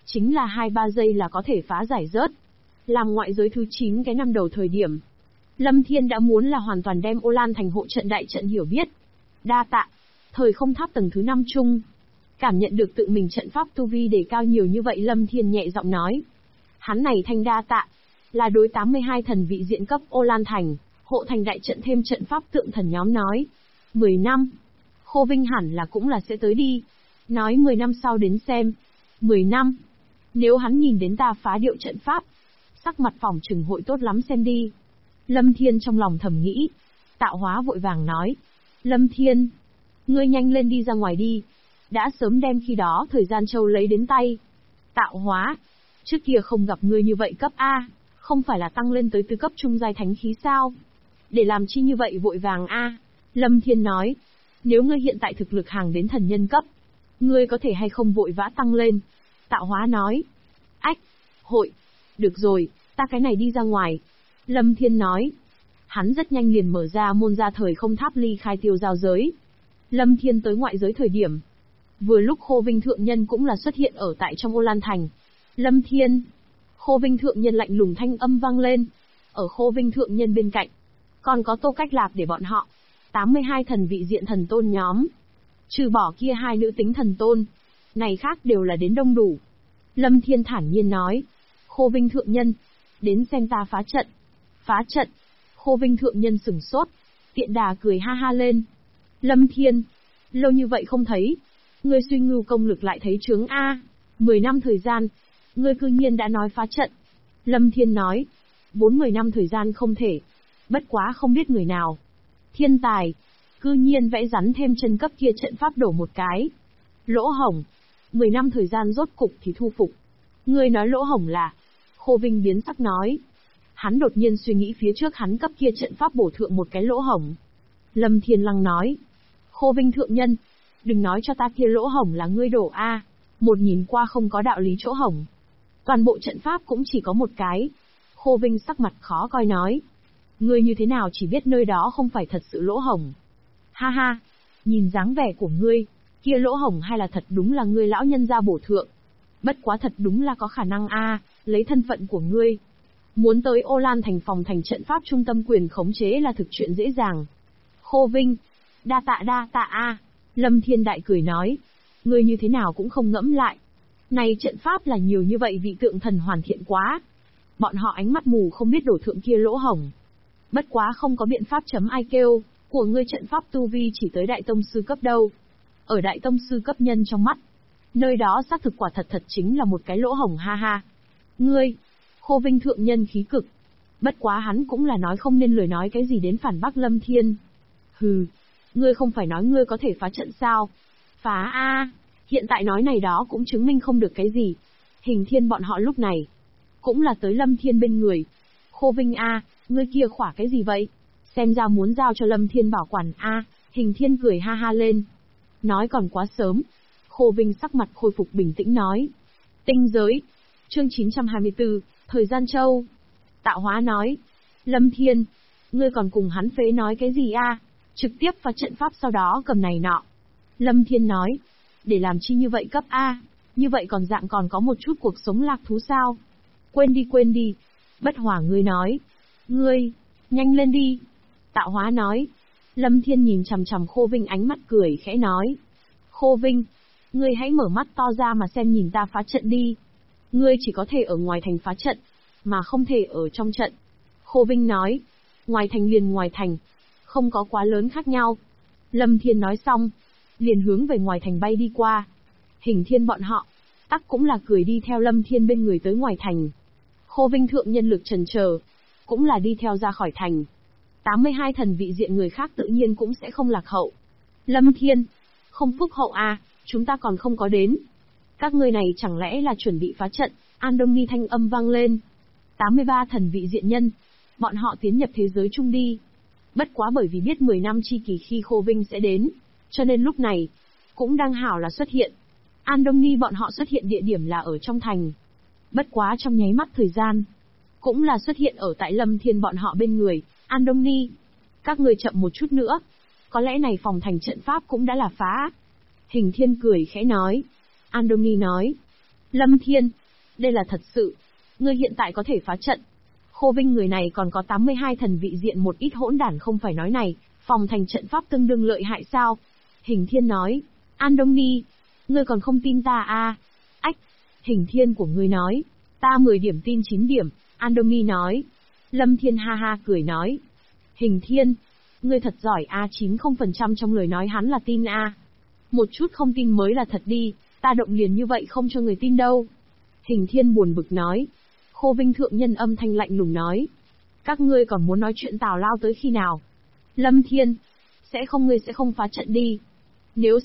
chính là 2-3 giây là có thể phá giải rớt. Làm ngoại giới thứ 9 cái năm đầu thời điểm, Lâm Thiên đã muốn là hoàn toàn đem Ô Lan thành hộ trận đại trận hiểu biết. Đa tạ. Thời không tháp tầng thứ 5 chung. Cảm nhận được tự mình trận pháp tu vi đề cao nhiều như vậy, Lâm Thiên nhẹ giọng nói. Hắn này thanh đa tạ, là đối 82 thần vị diện cấp Ô Lan thành, hộ thành đại trận thêm trận pháp tượng thần nhóm nói. 10 năm. Khô Vinh hẳn là cũng là sẽ tới đi. Nói 10 năm sau đến xem. 10 năm. Nếu hắn nhìn đến ta phá điệu trận pháp, sắc mặt phỏng chừng hội tốt lắm xem đi. Lâm Thiên trong lòng thầm nghĩ. Tạo Hóa vội vàng nói. Lâm Thiên, ngươi nhanh lên đi ra ngoài đi. Đã sớm đem khi đó thời gian châu lấy đến tay. Tạo Hóa, trước kia không gặp ngươi như vậy cấp A, không phải là tăng lên tới tứ cấp trung giai thánh khí sao? Để làm chi như vậy vội vàng A? Lâm Thiên nói. Nếu ngươi hiện tại thực lực hàng đến thần nhân cấp, ngươi có thể hay không vội vã tăng lên? Tạo Hóa nói. Ách, hội. Được rồi, ta cái này đi ra ngoài. Lâm Thiên nói. Hắn rất nhanh liền mở ra môn ra thời không tháp ly khai tiêu giao giới. Lâm Thiên tới ngoại giới thời điểm, vừa lúc Khô Vinh Thượng Nhân cũng là xuất hiện ở tại trong Ô Lan Thành. Lâm Thiên. Khô Vinh Thượng Nhân lạnh lùng thanh âm vang lên. Ở Khô Vinh Thượng Nhân bên cạnh, còn có Tô Cách Lạp để bọn họ. 82 thần vị diện thần tôn nhóm. Trừ bỏ kia 2 nữ tính thần tôn, này khác đều là đến đông đủ. Lâm Thiên thản nhiên nói. Khô Vinh Thượng Nhân, đến xem ta phá trận. Phá trận. Khô Vinh Thượng Nhân sửng sốt, tiện đà cười ha ha lên. Lâm Thiên, lâu như vậy không thấy, ngươi suy ngưu công lực lại thấy chướng A. 10 năm thời gian, ngươi cư nhiên đã nói phá trận. Lâm Thiên nói. 40 năm thời gian không thể. Bất quá không biết người nào. Thiên tài, cư nhiên vẽ rắn thêm chân cấp kia trận pháp đổ một cái. Lỗ hổng. 10 năm thời gian rốt cục thì thu phục. Ngươi nói lỗ hổng là? Khô Vinh biến sắc nói. Hắn đột nhiên suy nghĩ phía trước hắn cấp kia trận pháp bổ thượng một cái lỗ hổng. Lâm Thiên Lăng nói. Khô Vinh Thượng Nhân, đừng nói cho ta kia lỗ hổng là ngươi đổ A. Một nhìn qua không có đạo lý chỗ hổng. Toàn bộ trận pháp cũng chỉ có một cái. Khô Vinh sắc mặt khó coi nói. Ngươi như thế nào chỉ biết nơi đó không phải thật sự lỗ hổng? Ha ha, nhìn dáng vẻ của ngươi, kia lỗ hổng hay là thật đúng là ngươi lão nhân gia bổ thượng. Bất quá thật đúng là có khả năng A, lấy thân phận của ngươi. Muốn tới Ô Lan thành phòng thành trận pháp trung tâm quyền khống chế là thực chuyện dễ dàng. Khô Vinh, đa tạ A. Lâm Thiên Đại cười nói. Ngươi như thế nào cũng không ngẫm lại. Này trận pháp là nhiều như vậy vị tượng thần hoàn thiện quá. Bọn họ ánh mắt mù không biết đổ thượng kia lỗ hổng. Bất quá không có biện pháp chấm ai kêu, của ngươi trận pháp tu vi chỉ tới đại tông sư cấp đâu. Ở đại tông sư cấp nhân trong mắt, nơi đó xác thực quả thật chính là một cái lỗ hổng ha ha. Ngươi, Khô Vinh Thượng Nhân khí cực. Bất quá hắn cũng là nói không nên lời nói cái gì đến phản bác Lâm Thiên. Hừ, ngươi không phải nói ngươi có thể phá trận sao? Phá A, hiện tại nói này đó cũng chứng minh không được cái gì. Hình Thiên bọn họ lúc này cũng là tới Lâm Thiên bên người. Khô Vinh A, ngươi kia khỏa cái gì vậy? Xem ra muốn giao cho Lâm Thiên bảo quản A. Hình Thiên cười ha ha lên. Nói còn quá sớm. Khô Vinh sắc mặt khôi phục bình tĩnh nói. Tinh giới. Chương 924, Thời gian châu. Tạo Hóa nói. Lâm Thiên, ngươi còn cùng hắn phế nói cái gì A? Trực tiếp vào trận pháp sau đó cầm này nọ. Lâm Thiên nói. Để làm chi như vậy cấp A? Như vậy còn dạng còn có một chút cuộc sống lạc thú sao? Quên đi. Bất Hòa ngươi nói. Ngươi, nhanh lên đi. Tạo Hóa nói. Lâm Thiên nhìn chằm chằm Khô Vinh ánh mắt cười khẽ nói. Khô Vinh, ngươi hãy mở mắt to ra mà xem nhìn ta phá trận đi. Ngươi chỉ có thể ở ngoài thành phá trận, mà không thể ở trong trận. Khô Vinh nói. Ngoài thành liền ngoài thành, không có quá lớn khác nhau. Lâm Thiên nói xong, liền hướng về ngoài thành bay đi qua. Hình Thiên bọn họ, tắc cũng là cười đi theo Lâm Thiên bên người tới ngoài thành. Khô Vinh Thượng Nhân lực trần chờ, cũng là đi theo ra khỏi thành. 82 thần vị diện người khác tự nhiên cũng sẽ không lạc hậu. Lâm Thiên, không phúc hậu à, chúng ta còn không có đến. Các ngươi này chẳng lẽ là chuẩn bị phá trận? Andoni thanh âm vang lên. 83 thần vị diện nhân, bọn họ tiến nhập thế giới chung đi. Bất quá bởi vì biết 10 năm chi kỳ khi Khô Vinh sẽ đến, cho nên lúc này cũng đang hảo là xuất hiện. Andoni bọn họ xuất hiện địa điểm là ở trong thành. Bất quá trong nháy mắt thời gian, cũng là xuất hiện ở tại Lâm Thiên bọn họ bên người. Andoni, các người chậm một chút nữa, có lẽ này phòng thành trận pháp cũng đã là phá. Hình Thiên cười khẽ nói. Andoni nói. Lâm Thiên, đây là thật sự. Ngươi hiện tại có thể phá trận. Khô Vinh người này còn có 82 thần vị diện một ít hỗn đản không phải nói này, phòng thành trận pháp tương đương lợi hại sao? Hình Thiên nói, An Đông Ni, ngươi còn không tin ta à? Ách, Hình Thiên của ngươi nói, ta 10 điểm tin 9 điểm, An Đông Ni nói. Lâm Thiên ha ha cười nói, Hình Thiên, ngươi thật giỏi a, 90% trong lời nói hắn là tin a. Một chút không tin mới là thật đi, ta động liền như vậy không cho người tin đâu. Hình Thiên buồn bực nói. Khô Vinh thượng nhân âm thanh lạnh lùng nói, các ngươi còn muốn nói chuyện tào lao tới khi nào? Lâm Thiên, ngươi sẽ không phá trận đi. Nếu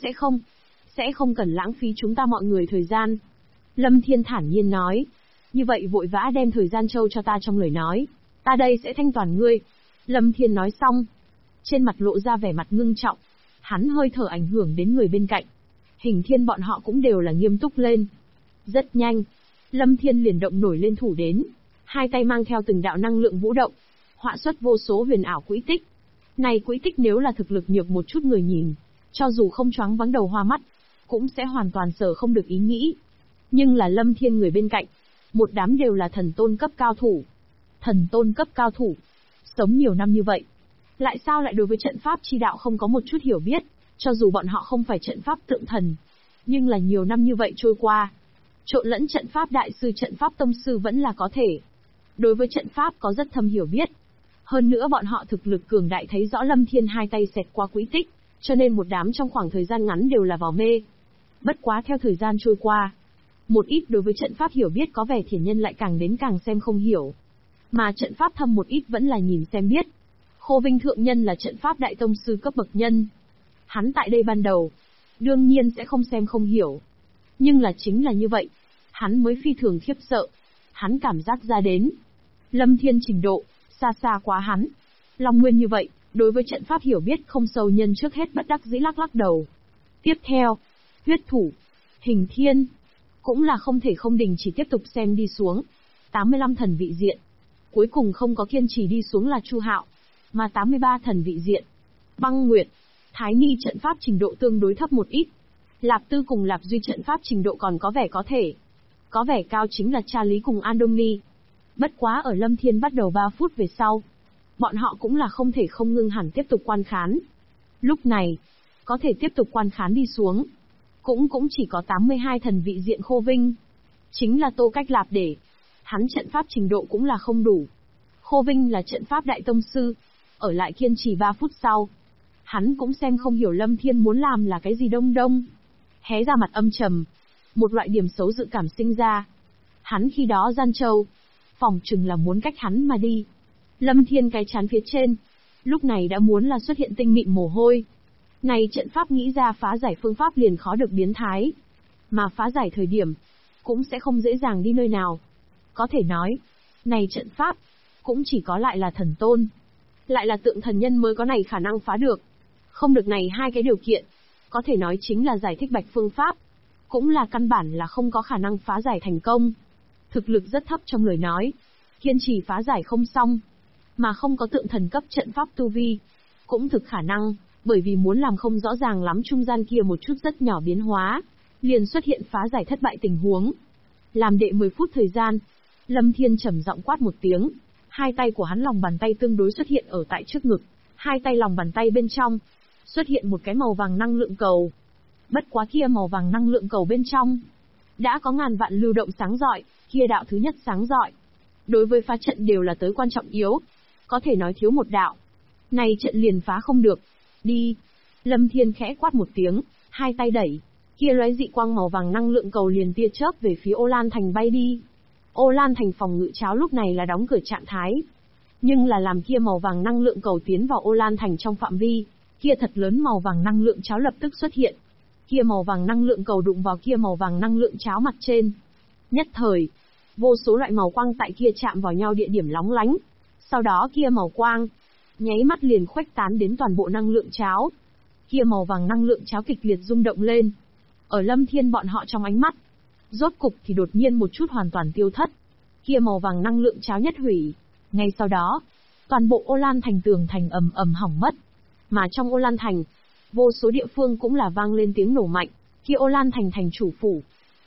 sẽ không cần lãng phí chúng ta mọi người thời gian. Lâm Thiên thản nhiên nói, như vậy vội vã đem thời gian trâu cho ta trong lời nói, ta đây sẽ thanh toàn ngươi. Lâm Thiên nói xong, trên mặt lộ ra vẻ mặt ngưng trọng, hắn hơi thở ảnh hưởng đến người bên cạnh. Hình Thiên bọn họ cũng đều là nghiêm túc lên. Rất nhanh, Lâm Thiên liền động nổi lên thủ đến, hai tay mang theo từng đạo năng lượng vũ động, họa xuất vô số huyền ảo quỹ tích. Này quỹ tích nếu là thực lực nhược một chút người nhìn, cho dù không choáng váng đầu hoa mắt, cũng sẽ hoàn toàn sở không được ý nghĩ. Nhưng là Lâm Thiên người bên cạnh, một đám đều là thần tôn cấp cao thủ. Thần tôn cấp cao thủ, sống nhiều năm như vậy, lại sao lại đối với trận pháp chi đạo không có một chút hiểu biết, cho dù bọn họ không phải trận pháp tượng thần. Nhưng là nhiều năm như vậy trôi qua, trộn lẫn trận pháp đại sư trận pháp tông sư vẫn là có thể. Đối với trận pháp có rất thâm hiểu biết. Hơn nữa bọn họ thực lực cường đại thấy rõ Lâm Thiên hai tay xẹt qua quỹ tích, cho nên một đám trong khoảng thời gian ngắn đều là vào mê. Bất quá theo thời gian trôi qua, một ít đối với trận pháp hiểu biết có vẻ thiền nhân lại càng đến càng xem không hiểu. Mà trận pháp thâm một ít vẫn là nhìn xem biết. Khô Vinh thượng nhân là trận pháp đại tông sư cấp bậc nhân. Hắn tại đây ban đầu, đương nhiên sẽ không xem không hiểu. Nhưng là chính là như vậy, hắn mới phi thường khiếp sợ. Hắn cảm giác ra đến, Lâm Thiên trình độ, xa xa quá hắn. Long Nguyên như vậy, đối với trận pháp hiểu biết không sâu nhân trước hết bất đắc dĩ lắc lắc đầu. Tiếp theo, huyết thủ, Hình Thiên, cũng là không thể không đình chỉ tiếp tục xem đi xuống. 85 thần vị diện. Cuối cùng không có kiên trì đi xuống là Chu Hạo, mà 83 thần vị diện. Băng Nguyệt, Thái Ni trận pháp trình độ tương đối thấp một ít. Lạp Tư cùng Lạp Duy trận pháp trình độ còn có vẻ có thể. Có vẻ cao chính là Cha Lý cùng An Đông Ni. Bất quá ở Lâm Thiên bắt đầu 3 phút về sau, bọn họ cũng là không thể không ngưng hẳn tiếp tục quan khán. Lúc này, có thể tiếp tục quan khán đi xuống, cũng chỉ có 82 thần vị diện Khô Vinh. Chính là Tô Cách Lạp để. Hắn trận pháp trình độ cũng là không đủ. Khô Vinh là trận pháp đại tông sư, ở lại kiên trì 3 phút sau. Hắn cũng xem không hiểu Lâm Thiên muốn làm là cái gì đông. Hé ra mặt âm trầm. Một loại điểm xấu dự cảm sinh ra. Hắn khi đó gian trâu, phòng chừng là muốn cách hắn mà đi. Lâm Thiên cái chán phía trên, lúc này đã muốn là xuất hiện tinh mịn mồ hôi. Này trận pháp nghĩ ra phá giải phương pháp liền khó được biến thái. Mà phá giải thời điểm, cũng sẽ không dễ dàng đi nơi nào. Có thể nói, này trận pháp, cũng chỉ có lại là thần tôn. Lại là tượng thần nhân mới có này khả năng phá được. Không được này hai cái điều kiện, có thể nói chính là giải thích bạch phương pháp. Cũng là căn bản là không có khả năng phá giải thành công. Thực lực rất thấp trong lời nói, kiên trì phá giải không xong. Mà không có tượng thần cấp trận pháp tu vi, cũng thực khả năng, bởi vì muốn làm không rõ ràng lắm trung gian kia một chút rất nhỏ biến hóa, liền xuất hiện phá giải thất bại tình huống. Làm đệ 10 phút thời gian, Lâm Thiên trầm giọng quát một tiếng, hai tay của hắn lòng bàn tay tương đối xuất hiện ở tại trước ngực, hai tay lòng bàn tay bên trong, xuất hiện một cái màu vàng năng lượng cầu. Bất quá kia màu vàng năng lượng cầu bên trong, đã có ngàn vạn lưu động sáng rọi, kia đạo thứ nhất sáng rọi. Đối với phá trận đều là tới quan trọng yếu, có thể nói thiếu một đạo. Này trận liền phá không được. Đi. Lâm Thiên khẽ quát một tiếng, hai tay đẩy, kia lóe dị quang màu vàng năng lượng cầu liền tia chớp về phía Ô Lan Thành bay đi. Ô Lan Thành phòng ngự cháo lúc này là đóng cửa trạng thái. Nhưng là làm kia màu vàng năng lượng cầu tiến vào Ô Lan Thành trong phạm vi, kia thật lớn màu vàng năng lượng cháo lập tức xuất hiện. Kia màu vàng năng lượng cầu đụng vào kia màu vàng năng lượng cháo mặt trên. Nhất thời, vô số loại màu quang tại kia chạm vào nhau địa điểm lóng lánh. Sau đó kia màu quang, nháy mắt liền khuếch tán đến toàn bộ năng lượng cháo. Kia màu vàng năng lượng cháo kịch liệt rung động lên. Ở Lâm Thiên bọn họ trong ánh mắt, rốt cục thì đột nhiên một chút hoàn toàn tiêu thất. Kia màu vàng năng lượng cháo nhất hủy. Ngay sau đó, toàn bộ Ô Lan Thành tường thành ầm ầm hỏng mất. Mà trong Ô Lan Thành, vô số địa phương cũng là vang lên tiếng nổ mạnh. Kia Ô Lan Thành thành chủ phủ,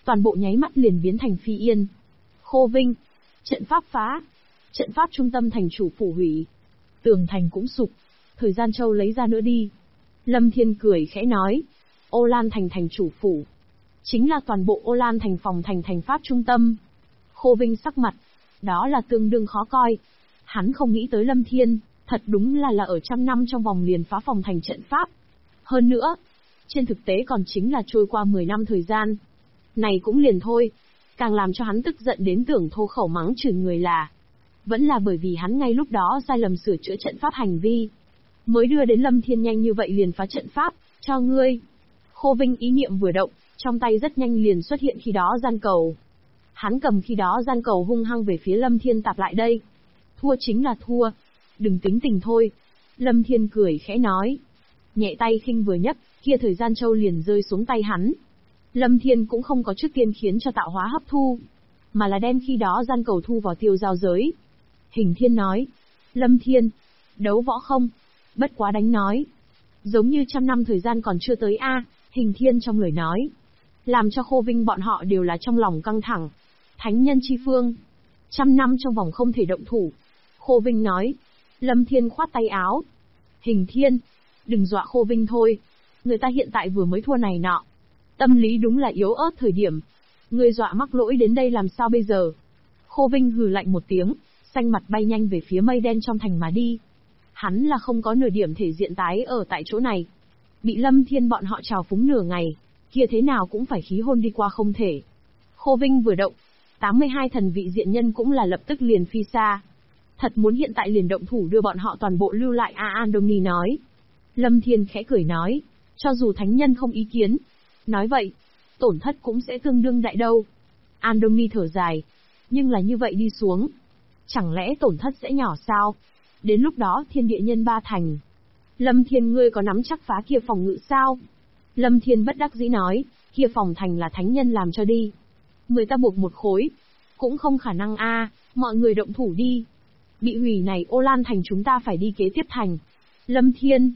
toàn bộ nháy mắt liền biến thành phi yên. Khô Vinh, trận pháp phá, trận pháp trung tâm thành chủ phủ hủy, tường thành cũng sụp, thời gian châu lấy ra nữa đi. Lâm Thiên cười khẽ nói, Ô Lan thành thành chủ phủ, chính là toàn bộ Ô Lan thành phòng thành pháp trung tâm. Khô Vinh sắc mặt, đó là tương đương khó coi. Hắn không nghĩ tới Lâm Thiên, thật đúng là ở trăm năm trong vòng liền phá phòng thành trận pháp. Hơn nữa, trên thực tế còn chính là trôi qua 10 năm thời gian. Này cũng liền thôi, càng làm cho hắn tức giận đến tưởng thô khẩu mắng chửi người là, vẫn là bởi vì hắn ngay lúc đó sai lầm sửa chữa trận pháp hành vi, mới đưa đến Lâm Thiên nhanh như vậy liền phá trận pháp, cho ngươi. Khô Vinh ý niệm vừa động, trong tay rất nhanh liền xuất hiện khi đó gian cầu. Hắn cầm khi đó gian cầu hung hăng về phía Lâm Thiên tạp lại đây. Thua chính là thua, đừng tính tình thôi. Lâm Thiên cười khẽ nói. Nhẹ tay khinh vừa nhấc, kia thời gian châu liền rơi xuống tay hắn. Lâm Thiên cũng không có trước tiên khiến cho tạo hóa hấp thu, mà là đem khi đó gian cầu thu vào tiêu giao giới. Hình Thiên nói. Lâm Thiên, đấu võ không? Bất quá đánh nói. Giống như trăm năm thời gian còn chưa tới a. Hình Thiên trong lời nói, làm cho Khô Vinh bọn họ đều là trong lòng căng thẳng. Thánh nhân chi phương, trăm năm trong vòng không thể động thủ. Khô Vinh nói. Lâm Thiên khoát tay áo. Hình Thiên, đừng dọa Khô Vinh thôi. Người ta hiện tại vừa mới thua này nọ, tâm lý đúng là yếu ớt thời điểm. Ngươi dọa mắc lỗi đến đây làm sao bây giờ? Khô Vinh hừ lạnh một tiếng, xanh mặt bay nhanh về phía mây đen trong thành mà đi. Hắn là không có nửa điểm thể diện tái ở tại chỗ này. Bị Lâm Thiên bọn họ trào phúng nửa ngày, kia thế nào cũng phải khí hôn đi qua không thể. Khô Vinh vừa động, 82 thần vị diện nhân cũng là lập tức liền phi xa. Thật muốn hiện tại liền động thủ đưa bọn họ toàn bộ lưu lại a. Andoni nói. Lâm Thiên khẽ cười nói, cho dù thánh nhân không ý kiến, nói vậy, tổn thất cũng sẽ tương đương đại đâu. Andoni thở dài, nhưng là như vậy đi xuống, chẳng lẽ tổn thất sẽ nhỏ sao? Đến lúc đó thiên địa nhân ba thành. Lâm Thiên ngươi có nắm chắc phá kia phòng ngự sao? Lâm Thiên bất đắc dĩ nói, kia phòng thành là thánh nhân làm cho đi. Người ta buộc một khối, cũng không khả năng a. Mọi người động thủ đi. Bị hủy này Ô Lan thành chúng ta phải đi kế tiếp thành. Lâm Thiên,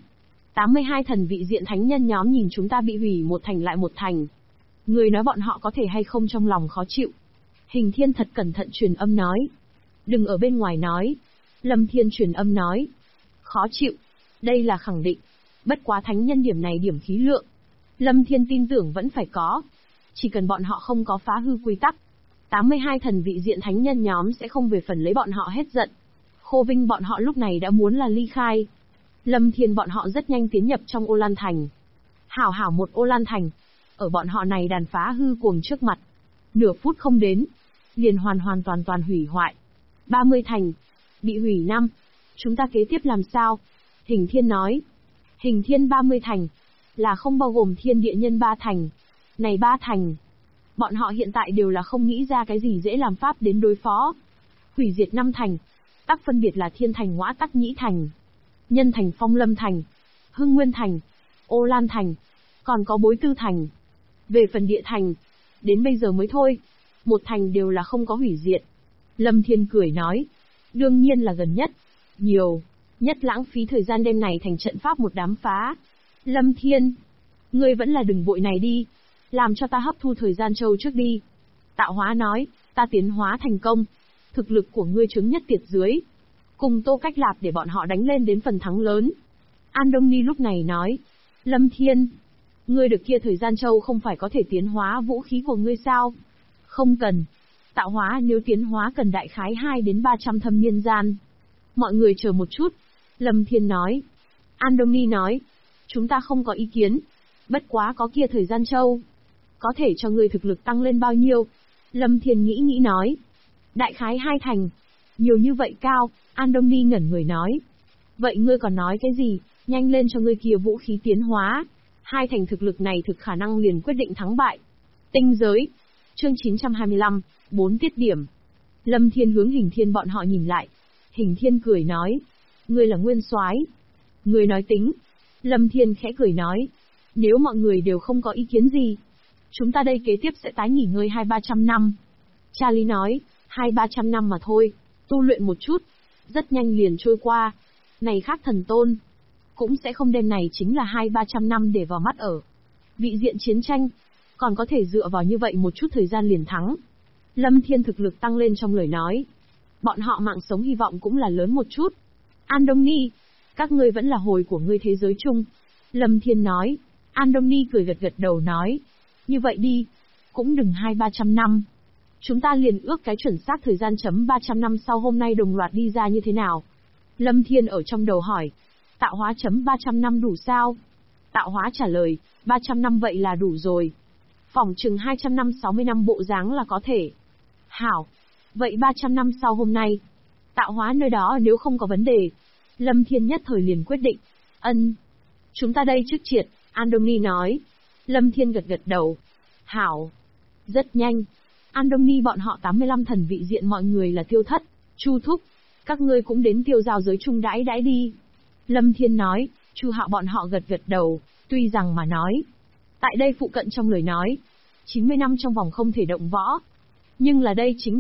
82 thần vị diện thánh nhân nhóm nhìn chúng ta bị hủy một thành lại một thành. Người nói bọn họ có thể hay không trong lòng khó chịu. Hình Thiên thật cẩn thận truyền âm nói. Đừng ở bên ngoài nói. Lâm Thiên truyền âm nói. Khó chịu. Đây là khẳng định. Bất quá thánh nhân điểm này điểm khí lượng, Lâm Thiên tin tưởng vẫn phải có. Chỉ cần bọn họ không có phá hư quy tắc, 82 thần vị diện thánh nhân nhóm sẽ không về phần lấy bọn họ hết giận. Khô Vinh bọn họ lúc này đã muốn là ly khai. Lâm Thiên bọn họ rất nhanh tiến nhập trong Ô Lan thành. Hảo hảo một Ô Lan thành, ở bọn họ này đàn phá hư cuồng trước mặt, nửa phút không đến, liền hoàn toàn hủy hoại. 30 thành, bị hủy 5. Chúng ta kế tiếp làm sao? Hình Thiên nói. Hình Thiên 30 thành, là không bao gồm thiên địa nhân 3 thành. Này 3 thành, bọn họ hiện tại đều là không nghĩ ra cái gì dễ làm pháp đến đối phó. Hủy diệt 5 thành, tắc phân biệt là Thiên thành Ngõa Tắc Nhĩ thành, Nhân thành Phong Lâm thành, Hưng Nguyên thành, Ô Lan thành, còn có Bối Tư thành. Về phần địa thành, đến bây giờ mới thôi, một thành đều là không có hủy diệt. Lâm Thiên cười nói, đương nhiên là gần nhất, nhiều nhất lãng phí thời gian đêm này thành trận pháp một đám phá. Lâm Thiên, ngươi vẫn là đừng vội này đi, làm cho ta hấp thu thời gian châu trước đi. Tạo hóa nói, ta tiến hóa thành công, thực lực của ngươi chứng nhất tiệt dưới, cùng Tô Cách Lạp để bọn họ đánh lên đến phần thắng lớn. Andoni lúc này nói, Lâm Thiên, ngươi được kia thời gian châu không phải có thể tiến hóa vũ khí của ngươi sao? Không cần. Tạo hóa nếu tiến hóa cần đại khái 2 đến 300 thâm niên gian. Mọi người chờ một chút. Lâm Thiên nói. Andoni nói, chúng ta không có ý kiến. Bất quá có kia thời gian châu, có thể cho ngươi thực lực tăng lên bao nhiêu? Lâm Thiên nghĩ nói. Đại khái 2 thành. Nhiều như vậy cao, Andoni ngẩn người nói. Vậy ngươi còn nói cái gì? Nhanh lên cho ngươi kia vũ khí tiến hóa. 2 thành thực lực này thực khả năng liền quyết định thắng bại. Tinh giới. Chương 925, 4 tiết điểm. Lâm Thiên hướng Hình Thiên bọn họ nhìn lại. Hình Thiên cười nói. Ngươi là nguyên soái, ngươi nói tính. Lâm Thiên khẽ cười nói. Nếu mọi người đều không có ý kiến gì, chúng ta đây kế tiếp sẽ tái nghỉ ngơi 200-300 năm. Charlie nói, 200-300 năm mà thôi, tu luyện một chút, rất nhanh liền trôi qua. Này khác thần tôn, cũng sẽ không đem này chính là 200-300 năm để vào mắt ở. Vị diện chiến tranh, Còn có thể dựa vào như vậy một chút thời gian liền thắng. Lâm Thiên thực lực tăng lên trong lời nói. Bọn họ mạng sống hy vọng cũng là lớn một chút. Andoni, các ngươi vẫn là hồi của ngươi thế giới chung. Lâm Thiên nói. Andoni cười gật gật đầu nói. Như vậy đi. Cũng đừng 200-300 năm. Chúng ta liền ước cái chuẩn xác thời gian chấm 300 năm sau hôm nay đồng loạt đi ra như thế nào? Lâm Thiên ở trong đầu hỏi. Tạo hóa chấm 300 năm đủ sao? Tạo hóa trả lời, 300 năm vậy là đủ rồi. Phỏng chừng 200 năm 60 năm bộ dáng là có thể. Hảo. Vậy 300 năm sau hôm nay, tạo hóa nơi đó nếu không có vấn đề. Lâm Thiên nhất thời liền quyết định. Chúng ta đây trước triệt, Andoni nói. Lâm Thiên gật gật đầu. Hảo. Rất nhanh. Andoni bọn họ 85 thần vị diện mọi người là Tiêu Thất, Chu Thúc. Các ngươi cũng đến tiêu giao giới chung đãi đãi đi. Lâm Thiên nói. Chu Hạo bọn họ gật gật đầu, tuy rằng mà nói. Tại đây phụ cận trong lời nói. 90 năm trong vòng không thể động võ. Nhưng là đây chính